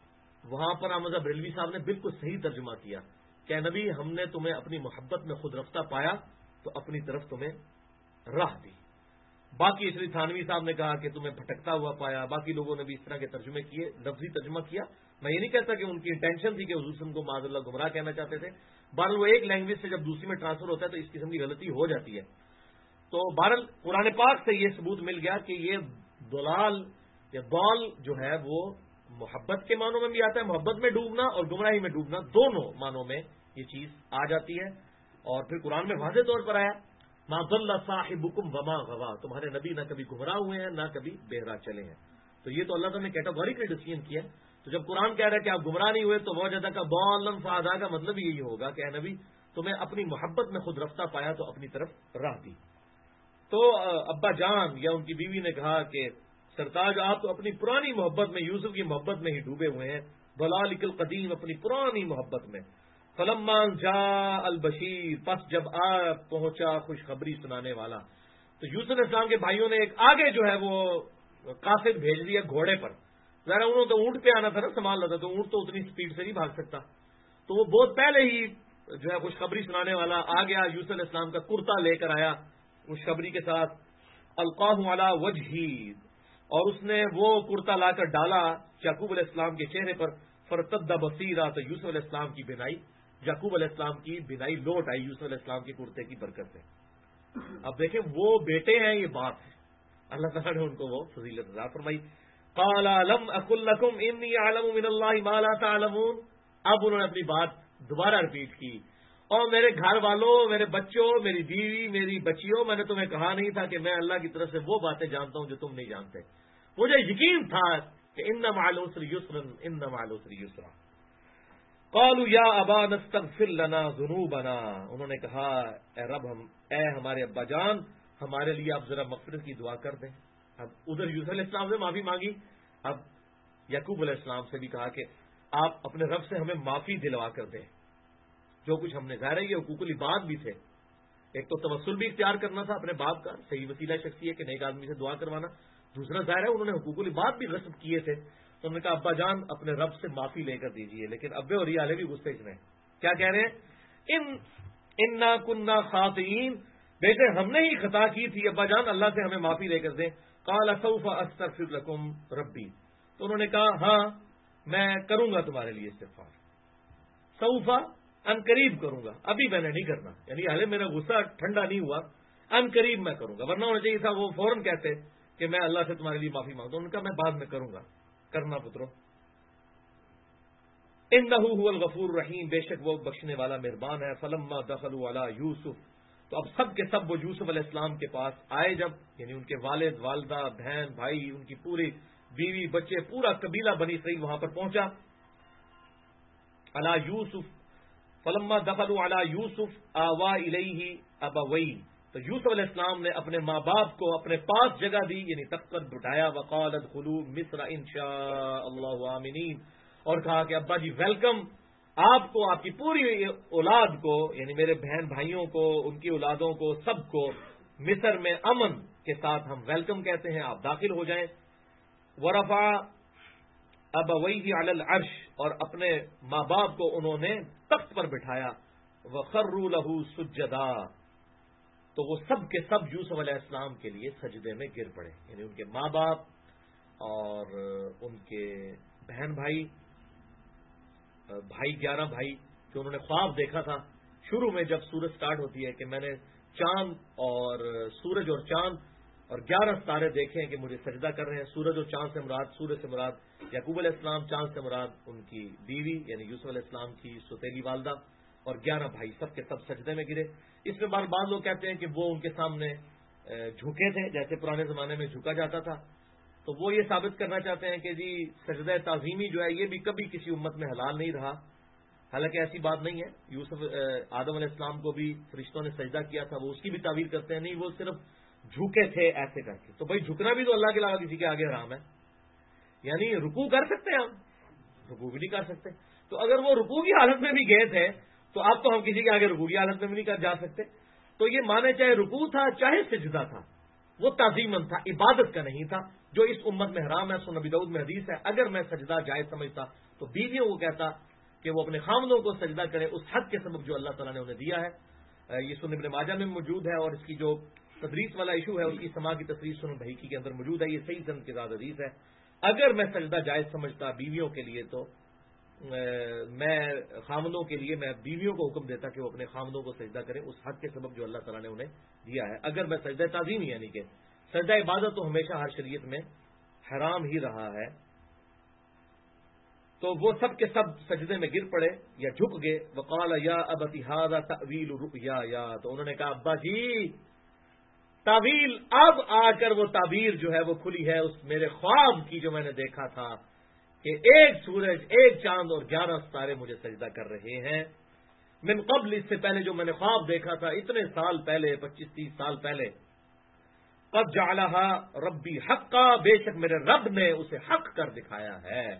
وہاں پر احمد بریلوی صاحب نے بالکل صحیح ترجمہ کیا کہ نبی ہم نے تمہیں اپنی محبت میں خود رفتہ پایا تو اپنی طرف تمہیں راہ دی. باقی شری تھانوی صاحب نے کہا کہ تمہیں بھٹکتا ہوا پایا. باقی لوگوں نے بھی اس طرح کے ترجمے کیے، لفظی ترجمہ کیا. میں یہ نہیں کہتا کہ ان کی انٹینشن تھی کہ حضور صلی اللہ علیہ وسلم کو معاذ اللہ گمراہ کہنا چاہتے تھے. بہرحال وہ ایک لینگویج سے جب دوسری میں ٹرانسفر ہوتا ہے تو اس قسم کی غلطی ہو جاتی ہے. تو بہرحال قرآن پاک سے یہ ثبوت مل گیا کہ یہ دلال یا ضال جو ہے وہ محبت کے معنوں میں بھی آتا ہے، محبت میں ڈوبنا اور گمراہی میں ڈوبنا دونوں معنوں میں یہ چیز آ جاتی ہے. اور پھر قرآن میں واضح طور پر آیا ما ضل صاحبکم وما غوا، تمہارے نبی نہ کبھی گمراہ ہوئے ہیں نہ کبھی بہرا چلے ہیں. تو یہ تو اللہ تعالیٰ نے کیٹاگوریکلی ڈسکشن کیا. تو جب قرآن کہہ رہا ہے کہ آپ گمراہ نہیں ہوئے تو وجدک ضالا فہدا کا مطلب یہی ہوگا کہ اے نبی تمہیں اپنی محبت میں خود رفتہ پایا تو اپنی طرف راہ دی. تو ابا جان یا ان کی بیوی نے کہا کہ سرتاج آپ تو اپنی پرانی محبت میں یوسف کی محبت میں ہی ڈوبے ہوئے ہیں، ضلالک القدیم اپنی پرانی محبت میں. فلما جاء البشیر، پس جب پہنچا خوشخبری سنانے والا. تو یوسف علیہ السلام کے بھائیوں نے ایک آگے جو ہے وہ قاصد بھیج دیا گھوڑے پر. ذرا انہوں نے تو اونٹ پہ آنا تھا نا، سنبھال لیتا تو اونٹ تو اتنی سپیڈ سے نہیں بھاگ سکتا. تو وہ بہت پہلے ہی جو ہے خوشخبری سنانے والا آ گیا. یوسف علیہ السلام کا کرتا لے کر آیا خوشخبری کے ساتھ. القاہ علی وجہی، اور اس نے وہ کرتا لا کر ڈالا یعقوب علیہ السلام کے چہرے پر. فرتد بصیرا، تو یوسف علیہ السلام کی بینائی، یعقوب علیہ السلام کی بینائی لوٹ آئی یوسف علیہ السلام کے کرتے کی برکت سے. اب دیکھیں وہ بیٹے ہیں، یہ باپ ہے. اللہ تعالیٰ نے ان کو وہ فضیلت عطا فرمائی. قال لم اقل لكم انی اعلم من اللہ ما لا تعلمون. اب انہوں نے اپنی بات دوبارہ رپیٹ کی. اور میرے گھر والوں، میرے بچوں، میری بیوی، میری بچیوں، میں نے تمہیں کہا نہیں تھا کہ میں اللہ کی طرف سے وہ باتیں جانتا ہوں جو تم نہیں جانتے. مجھے یقین تھا کہ ان مع العسر یسرا، ان مع العسر یسرا. قالوا یا ابانا استغفر لنا ذنوبنا، انہوں نے کہا اے رب اے ہمارے ابا جان ہمارے لیے آپ ذرا مغفرت کی دعا کر دیں. اب ادھر یوسف علیہ السلام سے معافی مانگی، اب یعقوب علیہ السلام سے بھی کہا کہ آپ اپنے رب سے ہمیں معافی دلوا کر دیں. جو کچھ ہم نے ظاہر ہے یہ حقوق العباد بھی تھے. ایک تو توسل بھی اختیار کرنا تھا اپنے باپ کا، صحیح وسیلہ شخصی ہے کہ نیک آدمی سے دعا کروانا. دوسرا ظاہر ہے انہوں نے حقوق العباد بھی غصب کیے تھے. تو انہوں نے کہا ابا جان اپنے رب سے معافی لے کر دیجئے. لیکن ابے اور یہ بھی غصے میں کیا کہہ رہے ہیں؟ انا کننا خاطئین، بیٹے ہم نے ہی خطا کی تھی ابا جان، اللہ سے ہمیں معافی لے کر دیں. قال سوف استغفر لكم ربی، تو انہوں نے کہا ہاں میں کروں گا تمہارے لیے استغفار. سوف ان قریب کروں گا، ابھی میں نے نہیں کرنا. یعنی حالے میرا غصہ ٹھنڈا نہیں ہوا، ان قریب میں کروں گا. ورنہ ہونا چاہیے تھا وہ فوراً کہتے کہ میں اللہ سے تمہارے لیے معافی مانگتا ہوں. ان کا میں بعد میں کروں گا. کرنا پترو. انہ هو الغفور الرحیم، بے شک وہ بخشنے والا مہربان ہے. فلما دخلوا علی یوسف، تو اب سب کے سب وہ یوسف علیہ السلام کے پاس آئے جب، یعنی ان کے والد والدہ بہن بھائی ان کی پوری بیوی بچے پورا قبیلہ بنی اسرائیل وہاں پر پہنچا. علی یوسف فلما دخلوا علی یوسف آوا الیہ ابویہ، تو یوسف علیہ السلام نے اپنے ماں باپ کو اپنے پاس جگہ دی، یعنی تخت پر بٹھایا. وقال ادخلوا مصر ان شاء اللہ آمنین، اور کہا کہ ابا جی ویلکم، آپ کو آپ کی پوری اولاد کو، یعنی میرے بہن بھائیوں کو ان کی اولادوں کو سب کو مصر میں امن کے ساتھ ہم ویلکم کہتے ہیں، آپ داخل ہو جائیں. ورفع ابویہ علی العرش، اور اپنے ماں باپ کو انہوں نے تخت پر بٹھایا، وَخَرُّوا لَهُ سُجَّدًا، تو وہ سب کے سب یوسف علیہ السلام کے لیے سجدے میں گر پڑے، یعنی ان کے ماں باپ اور ان کے بہن بھائی 11 بھائی، جو انہوں نے خواب دیکھا تھا شروع میں جب سورج سٹارٹ ہوتی ہے کہ میں نے چاند اور سورج اور چاند اور 11 ستارے دیکھے ہیں کہ مجھے سجدہ کر رہے ہیں. سورج اور چاند سے مراد، سورج سے مراد یعقوب علیہ السلام، چاند سے مراد ان کی بیوی یعنی یوسف علیہ السلام کی سوتیلی والدہ، اور 11 بھائی سب کے سب سجدے میں گرے. اس میں بعض لوگ کہتے ہیں کہ وہ ان کے سامنے جھکے تھے جیسے پرانے زمانے میں جھکا جاتا تھا، تو وہ یہ ثابت کرنا چاہتے ہیں کہ جی سجدہ تعظیمی جو ہے یہ بھی کبھی کسی امت میں حلال نہیں رہا. حالانکہ ایسی بات نہیں ہے. یوسف آدم علیہ السلام کو بھی فرشتوں نے سجدہ کیا تھا، وہ اس کی بھی تعبیر کرتے ہیں نہیں وہ صرف جھوکے تھے ایسے کر کے. تو بھائی جھکنا بھی تو اللہ کے علاوہ کسی کے آگے حرام ہے. یعنی رکوع کر سکتے ہیں ہم، رکوع بھی نہیں کر سکتے. تو اگر وہ رکوع کی حالت میں بھی گئے تھے تو اب تو ہم کسی کے آگے رکوع کی حالت میں بھی نہیں جا سکتے. تو یہ مانے چاہے رکوع تھا چاہے سجدہ تھا، وہ تعظیماً تھا، عبادت کا نہیں تھا، جو اس امت میں حرام ہے. سنن ابی داؤد میں حدیث ہے اگر میں سجدہ جائز سمجھتا تو بیویوں کو کہتا کہ وہ اپنے خامدوں کو سجدہ کرے اس حق کے سبب جو اللہ تعالیٰ نے انہیں دیا ہے. یہ سنن ابن ماجہ میں موجود ہے، اور اس کی جو تدریس والا ایشو ہے اس کی سما کی تصریح سنن بہیقی کے اندر موجود ہے. یہ صحیح سند کے ساتھ حدیث ہے. اگر میں سجدہ جائز سمجھتا بیویوں کے لیے تو میں خامدوں کے لیے میں بیویوں کو حکم دیتا کہ وہ اپنے خامدوں کو سجدہ کریں اس حق کے سبب جو اللہ تعالیٰ نے انہیں دیا ہے. اگر میں سجدہ تعظیم یعنی کہ سجدہ عبادت تو ہمیشہ ہر شریعت میں حرام ہی رہا ہے. تو وہ سب کے سب سجدے میں گر پڑے یا جھک گئے. وقال یا ابتی ھذا تأویل رؤیا، تو انہوں نے کہا ابا جی تعویل اب آ کر وہ تعبیر جو ہے وہ کھلی ہے اس میرے خواب کی جو میں نے دیکھا تھا کہ ایک سورج ایک چاند اور 11 ستارے مجھے سجدہ کر رہے ہیں. من قبل، اس سے پہلے جو میں نے خواب دیکھا تھا اتنے سال پہلے 25-30 سال پہلے. قد جعلھا ربی حقا، بے شک میرے رب نے اسے حق کر دکھایا ہے.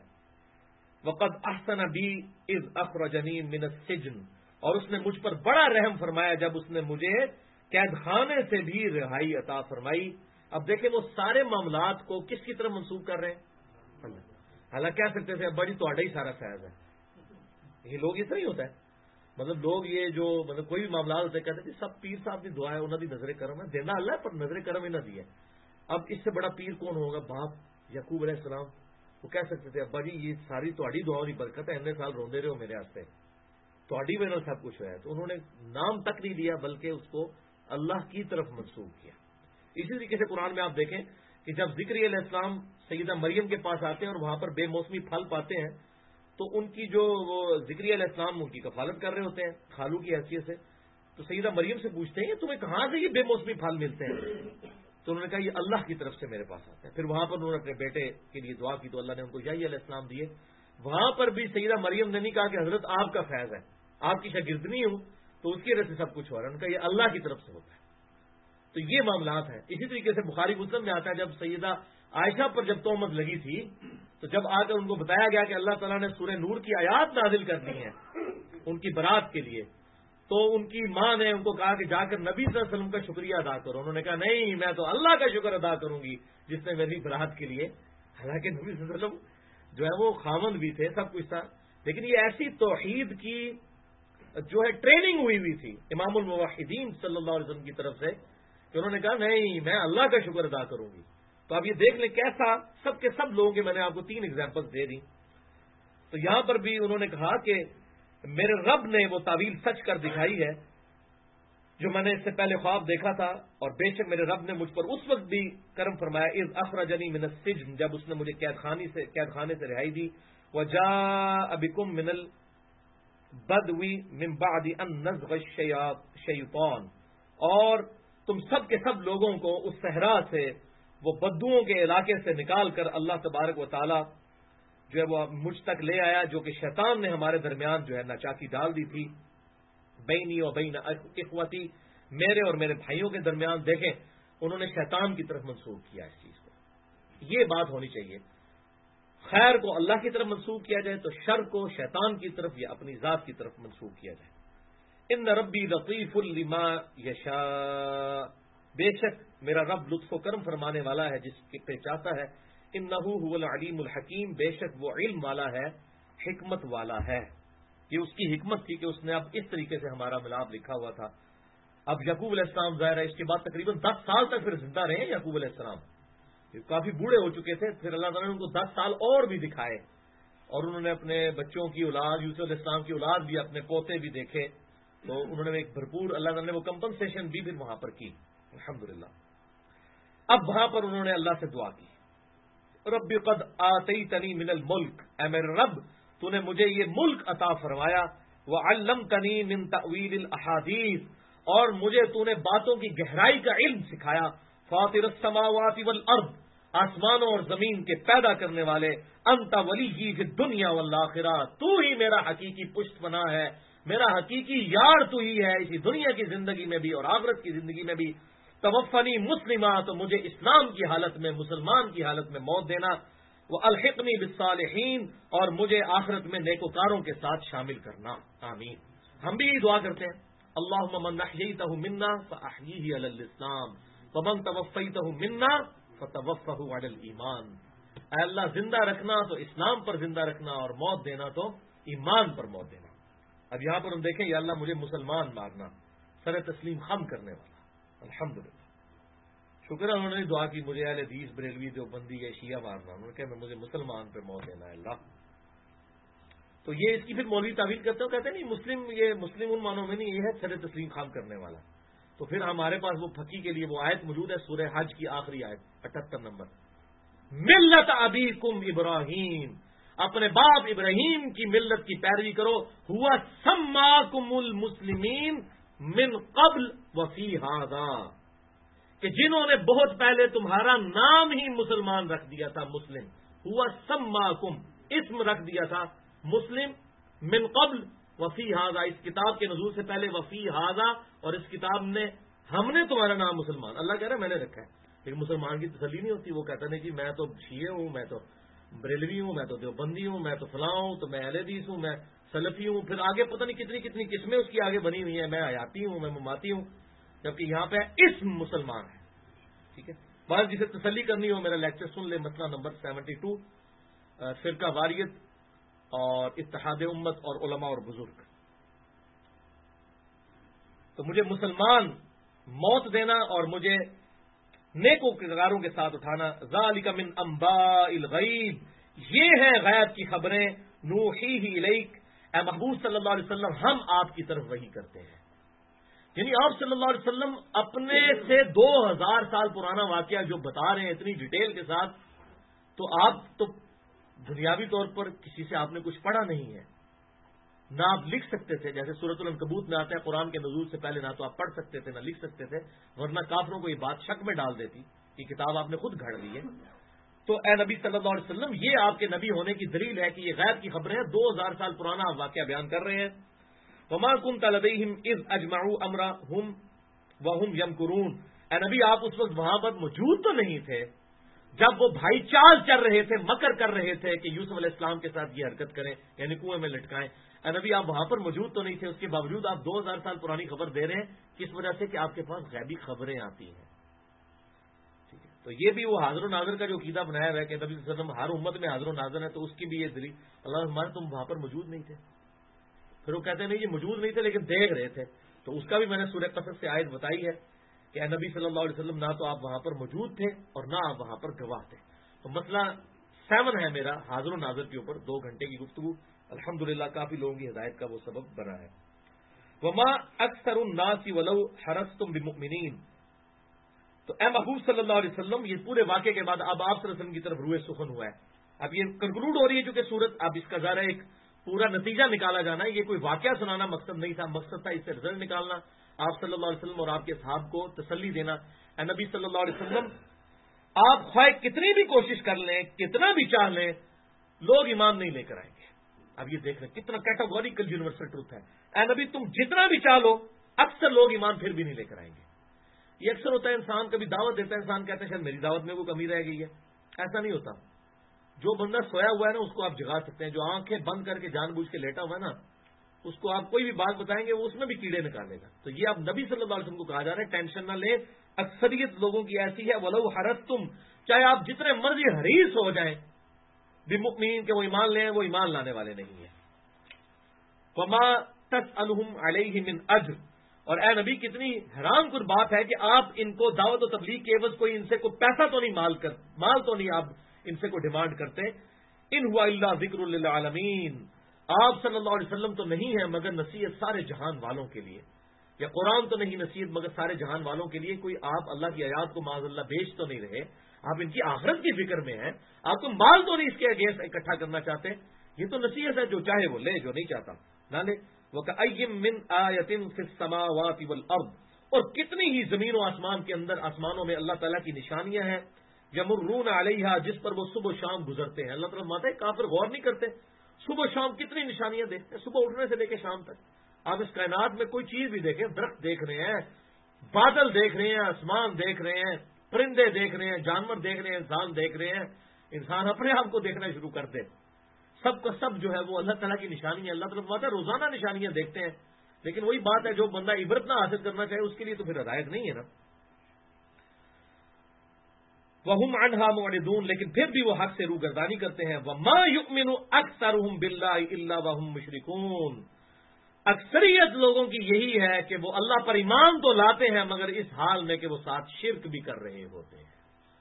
وقد احسن بی اذ اخرجنی من السجن، اور اس نے مجھ پر بڑا رحم فرمایا جب اس نے مجھے قید خانے سے بھی رہائی عطا فرمائی. اب دیکھیں وہ سارے معاملات کو کس کی طرف منسوخ کر رہے ہیں؟ حالانکہ کہہ سکتے تھے ابا جی تو ہی سارا فیض ہے. یہ لوگ اس طرح ہی ہوتا ہے، مطلب لوگ یہ جو مطلب کوئی بھی معاملات ہوتے ہیں کہتے ہیں سب پیر صاحب کی دعا ہے انہوں نے نظر کرم ہے دینا اللہ پر نظر کرم ہی نہ دی ہے. اب اس سے بڑا پیر کون ہوگا؟ باپ یعقوب علیہ السلام. وہ کہہ سکتے تھے ابا جی یہ ساری تہاڈی دعاؤں کی برکت ہے، اتنے سال روندے رہے ہو میرے واسطے، تہاڈی وجہ سے سب کچھ ہوا ہے. تو انہوں نے نام تک نہیں لیا بلکہ اس کو اللہ کی طرف منسوخ کیا. اسی طریقے سے قرآن میں آپ دیکھیں کہ جب ذکری علیہ السلام سیدہ مریم کے پاس آتے ہیں اور وہاں پر بے موسمی پھل پاتے ہیں تو ان کی جو وہ ذکری علیہ السلام ان کی کفالت کر رہے ہوتے ہیں خالو کی حیثیت سے. تو سیدہ مریم سے پوچھتے ہیں کہ تمہیں کہاں سے یہ بے موسمی پھل ملتے ہیں؟ تو انہوں نے کہا یہ اللہ کی طرف سے میرے پاس آتا ہے. پھر وہاں پر انہوں نے اپنے بیٹے کے لیے دعا کی تو اللہ نے ان کو یحییٰ علیہ السلام دیے. وہاں پر بھی سیدہ مریم نے نہیں کہا کہ حضرت آپ کا فیض ہے، آپ کی شاگردنی ہوں تو اس کی وجہ سے سب کچھ ہو رہا ہے. ان کا یہ اللہ کی طرف سے ہوتا ہے. تو یہ معاملات ہیں. اسی طریقے سے بخاری مسلم میں آتا ہے جب سیدہ عائشہ پر جب تہمت لگی تھی تو جب آ کر ان کو بتایا گیا کہ اللہ تعالیٰ نے سورہ نور کی آیات نازل کرنی ہے ان کی برات کے لیے، تو ان کی ماں نے ان کو کہا کہ جا کر نبی صلی اللہ علیہ وسلم کا شکریہ ادا کرو. انہوں نے کہا نہیں میں تو اللہ کا شکر ادا کروں گی جس نے میری برات کے لیے. حالانکہ نبی صلی اللہ علیہ وسلم جو ہے وہ خاوند بھی تھے، سب کچھ تھا، لیکن یہ ایسی توحید کی جو ہے ٹریننگ ہوئی تھی امام الموحدین صلی اللہ علیہ وسلم کی طرف سے کہ انہوں نے کہا نہیں میں اللہ کا شکر ادا کروں گی. تو آپ یہ دیکھ لیں کیسا سب کے سب لوگوں کے میں نے آپ کو 3 ایگزامپل دے دی. تو یہاں پر بھی انہوں نے کہا کہ میرے رب نے وہ تعویل سچ کر دکھائی ہے جو میں نے اس سے پہلے خواب دیکھا تھا، اور بے شک میرے رب نے مجھ پر اس وقت بھی کرم فرمایا اذ اخرجنی من السجن، جب اس نے مجھے قید خانے سے رہائی دی. وجاء بكم من البدو من بعد ان نزغ الشیطان، اور تم سب کے سب لوگوں کو اس صحرا سے وہ بدوؤں کے علاقے سے نکال کر اللہ تبارک و تعالی جو ہے وہ مجھ تک لے آیا، جو کہ شیطان نے ہمارے درمیان جو ہے ناچاکی ڈال دی تھی. بینی و بین اخوتی، میرے اور میرے بھائیوں کے درمیان. دیکھیں انہوں نے شیطان کی طرف منسوخ کیا اس چیز کو. یہ بات ہونی چاہیے خیر کو اللہ کی طرف منسوخ کیا جائے تو شر کو شیطان کی طرف یا اپنی ذات کی طرف منسوخ کیا جائے. ان ربی لطیف لما یشاء، بے شک میرا رب لطف و کرم فرمانے والا ہے جس پہ چاہتا ہے. انہ هو العلیم الحکیم، بے شک وہ علم والا ہے حکمت والا ہے. یہ اس کی حکمت تھی کہ اس نے اب اس طریقے سے ہمارا ملاپ لکھا ہوا تھا. اب یعقوب علیہ السلام ظاہر ہے اس کے بعد تقریباً 10 سال تک پھر زندہ رہے یعقوب علیہ السلام. یہ کافی بوڑھے ہو چکے تھے. پھر اللہ تعالیٰ نے ان کو 10 سال اور بھی دکھائے اور انہوں نے اپنے بچوں کی اولاد، یوسف علیہ السلام کی اولاد بھی، اپنے پوتے بھی دیکھے. تو انہوں نے ایک بھرپور اللہ تعالیٰ نے وہ کمپنسیشن بھی پھر وہاں پر کی الحمدللہ. اب وہاں پر انہوں نے اللہ سے دعا کی، رب قد آتیتنی من الملک، اے میرے رب تو نے مجھے یہ ملک عطا فرمایا، وعلمتنی من تأویل الاحادیث، اور مجھے تو نے باتوں کی گہرائی کا علم سکھایا، فاطر السماوات والارض، آسمانوں اور زمین کے پیدا کرنے والے، انت ولی فی الدنیا والآخرہ، تو ہی میرا حقیقی پشت پناہ ہے، میرا حقیقی یار تو ہی ہے، اسی دنیا کی زندگی میں بھی اور آخرت کی زندگی میں بھی. توفنی مسلمہ، تو مجھے اسلام کی حالت میں، مسلمان کی حالت میں موت دینا، والحقنی بالصالحین، اور مجھے آخرت میں نیکوکاروں کے ساتھ شامل کرنا. آمین. ہم بھی یہ دعا کرتے ہیں، اللہم من احییتہ منا فاحییہ علی الاسلام ومن توفیتہ منا فتوفہ علی الایمان. اے اللہ زندہ رکھنا تو اسلام پر زندہ رکھنا، اور موت دینا تو ایمان پر موت دینا. اب یہاں پر ہم دیکھیں، یا اللہ مجھے مسلمان مارنا، سر تسلیم خم کرنے والا. الحمدللہ شکر ہے انہوں نے دعا کی مجھے اہل حدیث بریلوی دیوبندی یا شیعہ مارنا، انہوں نے کہا مجھے مسلمان پہ موت دینا ہے اللہ. تو یہ اس کی پھر مولوی تعویل کرتے ہو، کہتے ہیں نہیں مسلم، یہ مسلم ان معنوں میں نہیں، یہ ہے سر تسلیم خام کرنے والا. تو پھر ہمارے پاس وہ پھکی کے لیے وہ آیت موجود ہے سورہ حج کی آخری آیت 78 نمبر، ملت ابیکم ابراہیم، اپنے باپ ابراہیم کی ملت کی پیروی کرو، ہوا سماکم المسلمین من قبل وفی ھذا، کہ جنہوں نے بہت پہلے تمہارا نام ہی مسلمان رکھ دیا تھا، مسلم. ہوا سماکم، اسم رکھ دیا تھا مسلم، من قبل وفی ھذا، اس کتاب کے نزول سے پہلے، وفی ھذا، اور اس کتاب نے، ہم نے تمہارا نام مسلمان، اللہ کہہ رہا ہے میں نے رکھا ہے. لیکن مسلمان کی تسلی نہیں ہوتی، وہ کہتا نہیں کہ میں تو شیعہ ہوں، میں تو بریلوی ہوں، میں تو دیوبندی ہوں، میں تو فلاں ہوں، تو میں اہل حدیث ہوں، میں سلفی ہوں، پھر آگے پتہ نہیں کتنی کتنی قسمیں اس کی آگے بنی ہوئی ہیں، میں حیاتی ہوں، میں مماتی ہوں، جبکہ یہاں پہ اسم مسلمان ہے. ٹھیک ہے، بعض جسے تسلی کرنی ہو میرا لیکچر سن لے، مسئلہ نمبر 72، فرقہ واریت اور اتحاد امت اور علماء اور بزرگ. تو مجھے مسلمان موت دینا اور مجھے نیکوکاروں کے ساتھ اٹھانا، ذالک من انباء الغیب، یہ ہے غیب کی خبریں، نوحیہ الیک، اے محبوب صلی اللہ علیہ وسلم ہم آپ کی طرف وحی کرتے ہیں. یعنی آپ صلی اللہ علیہ وسلم اپنے سے 2000 سال پرانا واقعہ جو بتا رہے ہیں اتنی ڈیٹیل کے ساتھ، تو آپ تو دنیاوی طور پر کسی سے آپ نے کچھ پڑھا نہیں ہے، نہ آپ لکھ سکتے تھے، جیسے سورۃ العنکبوت میں آتا ہے قرآن کے نزول سے پہلے نہ تو آپ پڑھ سکتے تھے نہ لکھ سکتے تھے، ورنہ کافروں کو یہ بات شک میں ڈال دیتی کہ کتاب آپ نے خود گھڑ لی ہے. تو اے نبی صلی اللہ علیہ وسلم یہ آپ کے نبی ہونے کی دلیل ہے کہ یہ غیب کی خبریں 2000 سال پرانا آپ واقعہ بیان کر رہے ہیں. وما كنت لديهم اذ اجمعوا امرهم وهم يمكرون، اے نبی آپ اس وقت وہاں پر موجود تو نہیں تھے جب وہ بھائی چال چل رہے تھے، مکر کر رہے تھے کہ یوسف علیہ السلام کے ساتھ یہ حرکت کریں، یعنی کنویں میں لٹکائیں. اے نبی آپ وہاں پر موجود تو نہیں تھے، اس کے باوجود آپ 2000 سال پرانی خبر دے رہے ہیں، کس وجہ سے کہ آپ کے پاس غیبی خبریں آتی ہیں. ٹھیک ہے، تو یہ بھی وہ حاضر و ناظر کا جو عقیدہ بنایا ہے کہ نبی صلی اللہ علیہ وسلم ہر امت میں حاضر و ناظر ہے، تو اس کی بھی یہ دلیل، اللہ ہمارے تم وہاں پر موجود نہیں تھے. پھر وہ کہتے ہیں نہیں یہ موجود نہیں تھے لیکن دیکھ رہے تھے، تو اس کا بھی میں نے سورہ قصص سے آیت بتائی ہے کہ اے نبی صلی اللہ علیہ وسلم نہ تو آپ وہاں پر موجود تھے اور نہ آپ وہاں پر گواہ تھے. تو مسئلہ 7 ہے میرا حاضر و ناظر کے اوپر، 2 گھنٹے کی گفتگو الحمدللہ کافی لوگوں کی ہدایت کا وہ سبب بنا ہے. وما اکثر الناس ولو حرصتم بمؤمنین، تو اے محبوب صلی اللہ علیہ وسلم یہ پورے واقعے کے بعد اب آپ صلی اللہ علیہ وسلم کی طرف روئے سخن ہوا ہے. اب یہ کنکلوڈ ہو رہی ہے چونکہ صورت، اب اس کا ذرا ایک پورا نتیجہ نکالا جانا ہے. یہ کوئی واقعہ سنانا مقصد نہیں تھا، مقصد تھا اس سے رزلٹ نکالنا، آپ صلی اللہ علیہ وسلم اور آپ کے صحاب کو تسلی دینا. اے نبی صلی اللہ علیہ وسلم آپ خواہ کتنی بھی کوشش کر لیں، کتنا بھی چاہ لیں، لوگ ایمان نہیں لے کر آئیں گے. اب یہ دیکھ لیں کتنا کیٹاگوریکل یونیورسل ٹروتھ ہے. اے نبی تم جتنا بھی چاہ لو، اکثر لوگ ایمان پھر بھی نہیں لے کر آئیں گے. یہ اکثر ہوتا ہے، انسان کبھی دعوت دیتا ہے، انسان کہتا ہے شاید میری دعوت میں کوئی کمی رہ گئی ہے. ایسا نہیں ہوتا. جو بندہ سویا ہوا ہے نا اس کو آپ جگا سکتے ہیں، جو آنکھیں بند کر کے جان بوجھ کے لیٹا ہوا ہے نا اس کو آپ کوئی بھی بات بتائیں گے وہ اس میں بھی کیڑے نکالے گا. تو یہ اب نبی صلی اللہ علیہ وسلم کو کہا جا رہا ہے ٹینشن نہ لیں، اکثریت لوگوں کی ایسی ہے، ولو حرصتم، چاہے آپ جتنے مرضی حریص ہو جائیں بمؤمنین کہ وہ ایمان لیں، وہ ایمان لانے والے نہیں ہیں. وما تسألهم علیہ من اجر، اور اے نبی کتنی حیران کن بات ہے کہ آپ ان کو دعوت و تبلیغ کے عوض کوئی ان سے کوئی پیسہ تو نہیں مال تو نہیں آپ ان سے کوئی ڈیمانڈ کرتے. ان ہوا الا ذکر للعالمین، آپ صلی اللہ علیہ وسلم تو نہیں ہے مگر نصیحت سارے جہان والوں کے لیے، یا قرآن تو نہیں نصیحت مگر سارے جہان والوں کے لیے. کوئی آپ اللہ کی آیات کو معاذ اللہ بیچ تو نہیں رہے، آپ ان کی آخرت کی فکر میں ہیں، آپ کو مال تو نہیں اس کے اگینسٹ اکٹھا کرنا چاہتے. یہ تو نصیحت ہے، جو چاہے وہ لے، جو نہیں چاہتا نہ لے. وَكَأَيٍّ مِّنْ آيَةٍ فِي السَّمَاوَاتِ وَالْأَرْضِ، اور کتنی ہی زمین و آسمان کے اندر، آسمانوں میں اللہ تعالیٰ کی نشانیاں ہیں. یمرون علیہا، جس پر وہ صبح و شام گزرتے ہیں. اللہ تعالیٰ ماتے کافر غور نہیں کرتے، صبح و شام کتنی نشانیاں دیکھتے ہیں، صبح اٹھنے سے لے کے شام تک. آپ اس کائنات میں کوئی چیز بھی دیکھیں، درخت دیکھ رہے ہیں، بادل دیکھ رہے ہیں، آسمان دیکھ رہے ہیں، پرندے دیکھ رہے ہیں، جانور دیکھ رہے ہیں، انسان دیکھ رہے ہیں. انسان اپنے آپ کو دیکھنا شروع کر دے. سب کا سب جو ہے وہ اللہ تعالیٰ کی نشانی ہے. اللہ تعالیٰ فرماتا ہے روزانہ نشانیاں دیکھتے ہیں، لیکن وہی بات ہے جو بندہ عبرت نہ حاصل کرنا چاہے اس کے لیے تو پھر ہدایت نہیں ہے نا. وَهُمْ عَنْهَا مُعْرِضُونَ، لیکن پھر بھی وہ حق سے روگردانی کرتے ہیں. وَمَا يُؤْمِنُ أَكْثَرُهُم بِاللَّهِ إِلَّا وَهُم مُشْرِكُونَ، اکثریت لوگوں کی یہی ہے کہ وہ اللہ پر ایمان تو لاتے ہیں مگر اس حال میں کہ وہ ساتھ شرک بھی کر رہے ہوتے ہیں.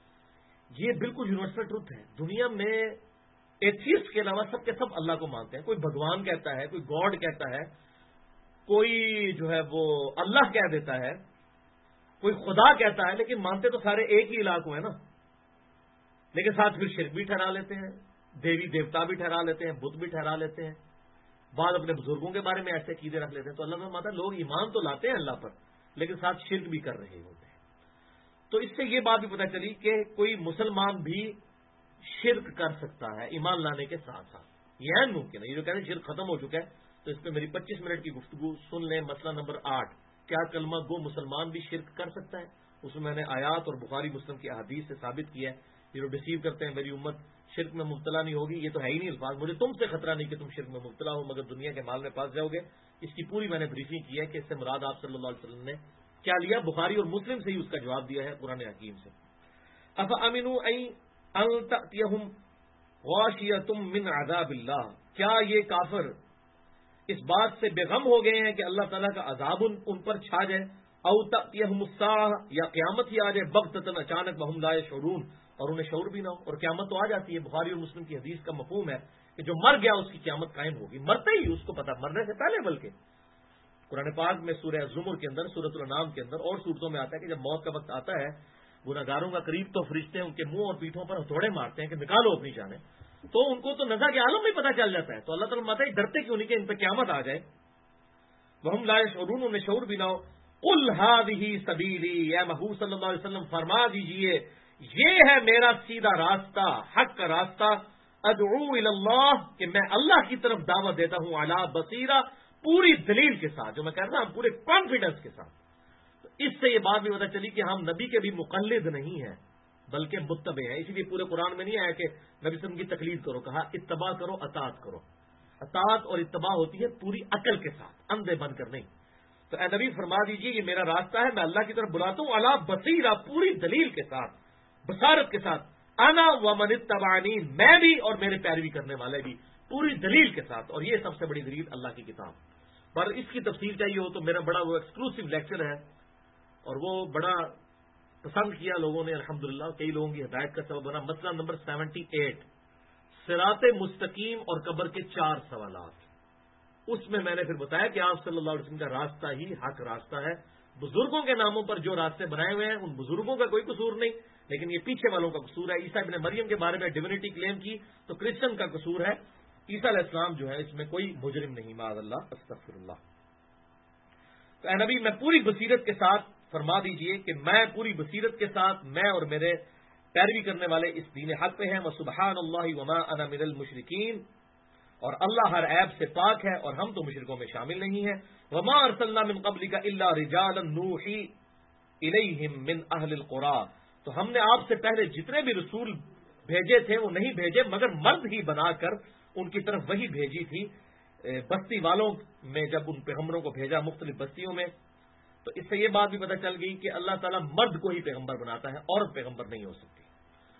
یہ بالکل یونیورسل ٹروتھ ہے. دنیا میں ایتھیسٹ کے علاوہ سب کے سب اللہ کو مانتے ہیں. کوئی بھگوان کہتا ہے، کوئی گاڈ کہتا ہے، کوئی جو ہے وہ اللہ کہہ دیتا ہے، کوئی خدا کہتا ہے، لیکن مانتے تو سارے ایک ہی الہ کو ہے نا. لیکن ساتھ پھر شرک بھی ٹھہرا لیتے ہیں، دیوی دیوتا بھی ٹھہرا لیتے ہیں، بت بھی ٹھہرا لیتے ہیں، بعض اپنے بزرگوں کے بارے میں ایسے عقیدے رکھ لیتے ہیں. تو اللہ میں ماتا لوگ ایمان تو لاتے ہیں اللہ پر، لیکن ساتھ شرک بھی کر رہے ہوتے ہیں. تو اس سے یہ بات بھی پتہ چلی کہ کوئی مسلمان بھی شرک کر سکتا ہے ایمان لانے کے ساتھ ساتھ. یہ ہے ممکن ہے. یہ جو کہتے ہیں شرک ختم ہو چکا ہے، تو اس پہ میری 25 منٹ کی گفتگو سن لیں. مسئلہ نمبر 8، کیا کلمہ گو مسلمان بھی شرک کر سکتا ہے؟ اس میں نے آیات اور بخاری مسلم کی احادیث سے ثابت کیا ہے. یہ جو ڈسیو کرتے ہیں میری امت شرک میں مبتلا نہیں ہوگی، یہ تو ہے ہی نہیں الفاظ. مجھے تم سے خطرہ نہیں کہ تم شرک میں مبتلا ہو مگر دنیا کے مال میں پاس جاؤ گے. اس کی پوری میں نے بریفنگ کی ہے کہ اس سے مراد آپ صلی اللہ علیہ وسلم نے کیا لیا. بخاری اور مسلم سے ہی اس کا جواب دیا ہے قرآن حکیم سے. افامنوا ان تأتیہم غاشیۃ من عذاب اللہ، کیا یہ کافر اس بات سے بے غم ہو گئے ہیں کہ اللہ تعالیٰ کا عذاب ان پر چھا جائے. او تأتیہم الساعہ، یا قیامت ہی آ جائے بغتۃ اچانک وہم لا یشعرون، اور انہیں شعور بھی نہ ہو. اور قیامت تو آ جاتی ہے. بخاری اور مسلم کی حدیث کا مفہوم ہے کہ جو مر گیا اس کی قیامت قائم ہوگی. مرتے ہی اس کو پتا، مرنے سے پہلے. بلکہ قرآن پاک میں سورہ زمر کے اندر، سورۃ الانعام کے اندر اور سورتوں میں آتا ہے کہ جب موت کا وقت آتا ہے گناہگاروں کا قریب تو فرشتے ان کے منہ اور پیٹھوں پر ہتھوڑے مارتے ہیں کہ نکالو اپنی جانیں. تو ان کو تو نزا کے عالم میں پتہ چل جاتا ہے. تو اللہ تعالیٰ ماتا ہی ڈرتے کیوں نہیں کہ ان پہ قیامت آ جائے. وہم لا یشعرون، انہیں شعور بھی نہ ہو. قل ھذہ سبیلی، یا محبوب صلی اللہ علیہ وسلم فرما دیجئے یہ ہے میرا سیدھا راستہ، حق کا راستہ. ادعو الی اللہ، کہ میں اللہ کی طرف دعوت دیتا ہوں. علی بصیرہ، پوری دلیل کے ساتھ، جو میں کہہ رہا ہوں پورے کانفیڈنس کے ساتھ. تو اس سے یہ بات بھی پتہ چلی کہ ہم نبی کے بھی مقلد نہیں ہیں بلکہ متبع ہیں. اسی لیے پورے قرآن میں نہیں آیا کہ نبی صلی اللہ علیہ وسلم کی تقلید کرو، کہا اتباع کرو، اطاعت کرو. اطاعت اور اتباع ہوتی ہے پوری عقل کے ساتھ، اندھے بن کر نہیں. تو اے نبی فرما دیجیے یہ میرا راستہ ہے، میں اللہ کی طرف بلاتا ہوں. علی بصیرہ، پوری دلیل کے ساتھ، بصارت کے ساتھ. انا ومن اتبعنی، میں بھی اور میرے پیروی کرنے والے بھی، پوری دلیل کے ساتھ. اور یہ سب سے بڑی دلیل اللہ کی کتاب. پر اس کی تفصیل چاہیے ہو تو میرا بڑا وہ ایکسکلوسیو لیکچر ہے، اور وہ بڑا پسند کیا لوگوں نے الحمدللہ. کئی لوگوں کی ہدایت کا سبب بنا. مسئلہ نمبر 78، صراط مستقیم اور قبر کے 4 سوالات. اس میں نے پھر بتایا کہ آپ صلی اللہ علیہ وسلم کا راستہ ہی حق راستہ ہے. بزرگوں کے ناموں پر جو راستے بنائے ہوئے ہیں ان بزرگوں کا کوئی قصور نہیں، لیکن یہ پیچھے والوں کا قصور ہے. عیسیٰ ابن مریم کے بارے میں ڈیوینٹی کلیم کی تو کرسچن کا قصور ہے. عیسیٰ علیہ السلام جو ہے اس میں کوئی مجرم نہیں، معاذ اللہ، استغفر اللہ. تو اے نبی میں پوری بصیرت کے ساتھ فرما دیجئے کہ میں پوری بصیرت کے ساتھ، میں اور میرے پیروی کرنے والے اس دین حق پہ ہیں. وسبحان اللہ وما انا من المشرکین، اور اللہ ہر عیب سے پاک ہے اور ہم تو مشرکوں میں شامل نہیں ہیں. وما ارسلنا من قبلک الا رجالا نوحی الیہم من اہل القری، تو ہم نے آپ سے پہلے جتنے بھی رسول بھیجے تھے وہ نہیں بھیجے مگر مرد ہی بنا کر ان کی طرف وہی بھیجی تھی بستی والوں میں. جب ان پیغمبروں کو بھیجا مختلف بستیوں میں، تو اس سے یہ بات بھی پتہ چل گئی کہ اللہ تعالیٰ مرد کو ہی پیغمبر بناتا ہے، عورت پیغمبر نہیں ہو سکتی.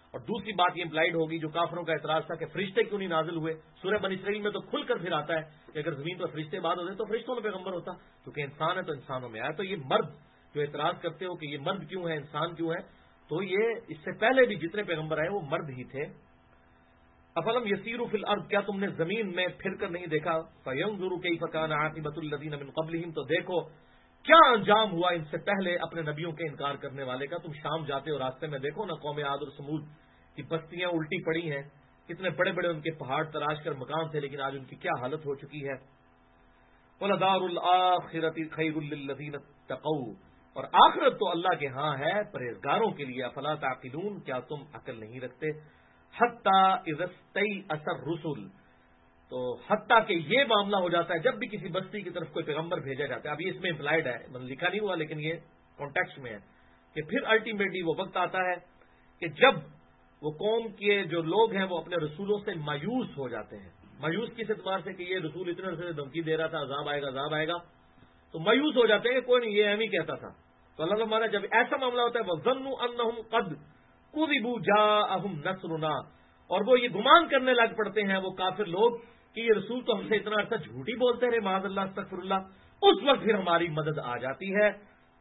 اور دوسری بات یہ امپلائڈ ہوگی جو کافروں کا اعتراض تھا کہ فرشتے کیوں نہیں نازل ہوئے. سورہ بنی اسرائیل میں تو کھل کر پھر آتا ہے کہ اگر زمین پر فرشتے بات ہوتے تو فرشتوں میں پیغمبر ہوتا, کیونکہ انسان ہے تو انسانوں میں آیا. تو یہ مرد جو اعتراض کرتے ہو کہ یہ مرد کیوں ہے, انسان کیوں ہے, تو یہ اس سے پہلے بھی جتنے پیغمبر آئے وہ مرد ہی تھے. افلم یسیروا فی الارض, کیا تم نے زمین میں پھر کر نہیں دیکھا, فینظروا کیف کان عاقبۃ الذین من قبلہم, تو دیکھو کیا انجام ہوا ان سے پہلے اپنے نبیوں کے انکار کرنے والے کا. تم شام جاتے ہو راستے میں دیکھو نا قوم عاد اور سمود کی بستیاں الٹی پڑی ہیں, کتنے بڑے بڑے ان کے پہاڑ تراش کر مکان تھے, لیکن آج ان کی کیا حالت ہو چکی ہے. وَلَدَارُ الْآخِرَةِ خَيْرٌ لِّلَّذِينَ اتَّقَوْا, اور آخرت تو اللہ کے ہاں ہے پرہیزگاروں کے لیے. افلا تعقلون, کیا تم عقل نہیں رکھتے. حتی اذا استیأس الرسل, تو حتیٰ کہ یہ معاملہ ہو جاتا ہے جب بھی کسی بستی کی طرف کوئی پیغمبر بھیجا جاتا ہے. اب یہ اس میں امپلائڈ ہے, لکھا نہیں ہوا لیکن یہ کانٹیکسٹ میں ہے کہ پھر الٹیمیٹلی وہ وقت آتا ہے کہ جب وہ قوم کے جو لوگ ہیں وہ اپنے رسولوں سے مایوس ہو جاتے ہیں. مایوس کس اعتبار سے کہ یہ رسول اتنے عرصے سے دھمکی دے رہا تھا عذاب آئے گا عذاب آئے گا, تو مایوس ہو جاتے ہیں کہ کوئی نہیں یہ اہم ہی کہتا تھا. تو اللہ تعالیٰ جب ایسا معاملہ ہوتا ہے وَظَنُّوا أَنَّهُمْ قَدْ كُذِبُوا جَاءَهُمْ نَصْرُنَا, اور وہ یہ گمان کرنے لگ پڑتے ہیں وہ کافر لوگ کہ یہ رسول تو ہم سے اتنا عرصہ جھوٹی بولتے رہے معاذ اللہ استغفر اللہ, اس وقت پھر ہماری مدد آ جاتی ہے.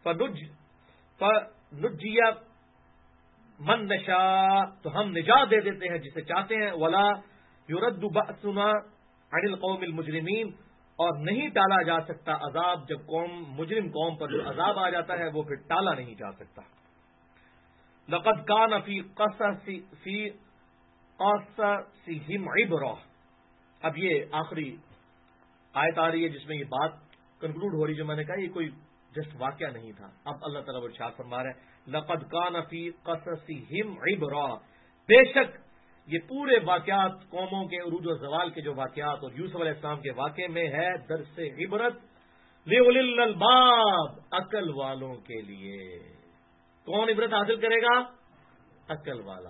فَنُجِّيَ مَن نَّشَاءُ, تو ہم نجات دے دیتے ہیں جسے چاہتے ہیں. وَلَا يُرَدُّ بَأْسُنَا عَنِ الْقَوْمِ الْمُجْرِمِينَ, اور نہیں ٹالا جا سکتا عذاب جب مجرم قوم پر جو عذاب آ جاتا ہے وہ پھر ٹالا نہیں جا سکتا. لَقَدْ كَانَ فِي قَصَصِهِمْ عِبْرَةٌ, اب یہ آخری آیت آ رہی ہے جس میں یہ بات کنکلوڈ ہو رہی جو میں نے کہا یہ کوئی جسٹ واقعہ نہیں تھا. اب اللہ تعالیٰ ارشاد فرما رہا ہے لَقَدْ كَانَ فِي قَصَصِهِمْ عِبْرَةٌ, بے شک یہ پورے واقعات قوموں کے عروج و زوال کے جو واقعات اور یوسف علیہ السلام کے واقعے میں ہے درس عبرت لِأُولِي الْأَلْبَابِ, عقل والوں کے لیے. کون عبرت حاصل کرے گا؟ عقل والا.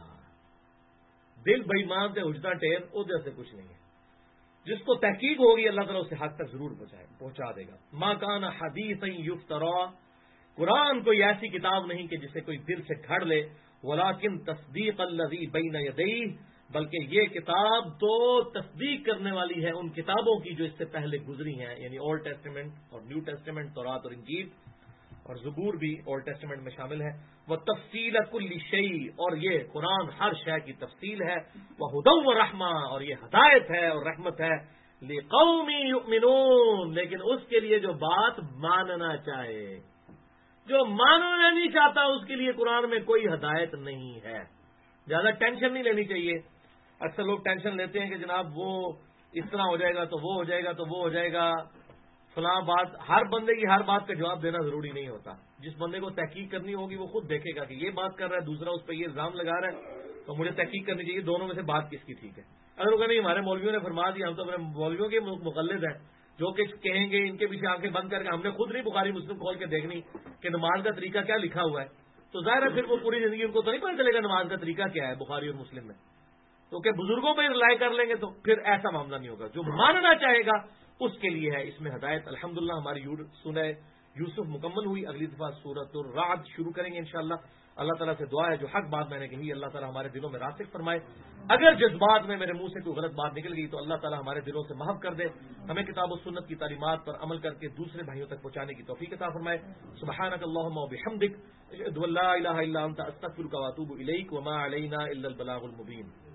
دل بے ایمان سے اجتا ٹیر ادھر سے کچھ نہیں ہے. جس کو تحقیق ہوگی اللہ تعالیٰ اسے حق تک ضرور پہنچا دے گا. ما کان حدیثا یفترا, قرآن کوئی ایسی کتاب نہیں کہ جسے کوئی دل سے گھڑ لے. ولیکن تصدیق الذی بین یدیہ, بلکہ یہ کتاب تو تصدیق کرنے والی ہے ان کتابوں کی جو اس سے پہلے گزری ہیں, یعنی اولڈ ٹیسٹیمنٹ اور نیو ٹیسٹیمنٹ, تورات اور انجیل اور زبور بھی اولڈ ٹیسٹیمنٹ میں شامل ہے. وہ تفصیل کل شیء, اور یہ قرآن ہر شے کی تفصیل ہے. وہ ہدی و رحمہ, اور یہ ہدایت ہے اور رحمت ہے. لقوم یؤمنون, لیکن اس کے لیے جو بات ماننا چاہے, جو ماننا نہیں چاہتا اس کے لیے قرآن میں کوئی ہدایت نہیں ہے. زیادہ ٹینشن نہیں لینی چاہیے. اکثر لوگ ٹینشن لیتے ہیں کہ جناب وہ اس طرح ہو جائے گا تو وہ ہو جائے گا تو وہ ہو جائے گا فلاں بات. ہر بندے کی ہر بات کا جواب دینا ضروری نہیں ہوتا. جس بندے کو تحقیق کرنی ہوگی وہ خود دیکھے گا کہ یہ بات کر رہا ہے, دوسرا اس پہ یہ الزام لگا رہا ہے, تو مجھے تحقیق کرنی چاہیے دونوں میں سے بات کس کی ٹھیک ہے. اگر وہ نہیں ہمارے مولویوں نے فرما دیا, ہم تو اپنے مولویوں کے مقلد ہیں جو کہ کہیں گے ان کے پیچھے آنکھیں بند کر کے, ہم نے خود نہیں بخاری مسلم کھول کے دیکھنی کہ نماز کا طریقہ کیا لکھا ہوا ہے, تو ظاہر ہے پھر وہ پوری زندگی ان کو تو نہیں پتہ چلے گا نماز کا طریقہ کیا ہے بخاری اور مسلم میں. تو کہ بزرگوں پہ رائے کر لیں گے تو پھر ایسا معاملہ نہیں ہوگا. جو ماننا چاہے گا اس کے لیے ہے اس میں ہدایت. الحمدللہ ہماری سورہ یوسف مکمل ہوئی. اگلی دفعہ سورۃ الرعد شروع کریں گے انشاءاللہ. اللہ تعالیٰ سے دعا ہے جو حق بات میں نے کہی اللہ تعالیٰ ہمارے دلوں میں راسخ فرمائے. اگر جذبات میں میرے منہ سے کوئی غلط بات نکل گئی تو اللہ تعالیٰ ہمارے دلوں سے محو کر دے. ہمیں کتاب و سنت کی تعلیمات پر عمل کر کے دوسرے بھائیوں تک پہنچانے کی توفیق عطا فرمائے. سبحانک اللہم و بحمدک اشہد ان لا الہ الا انت استغفرک و اتوب الیک وما علینا الا البلاغ المبین.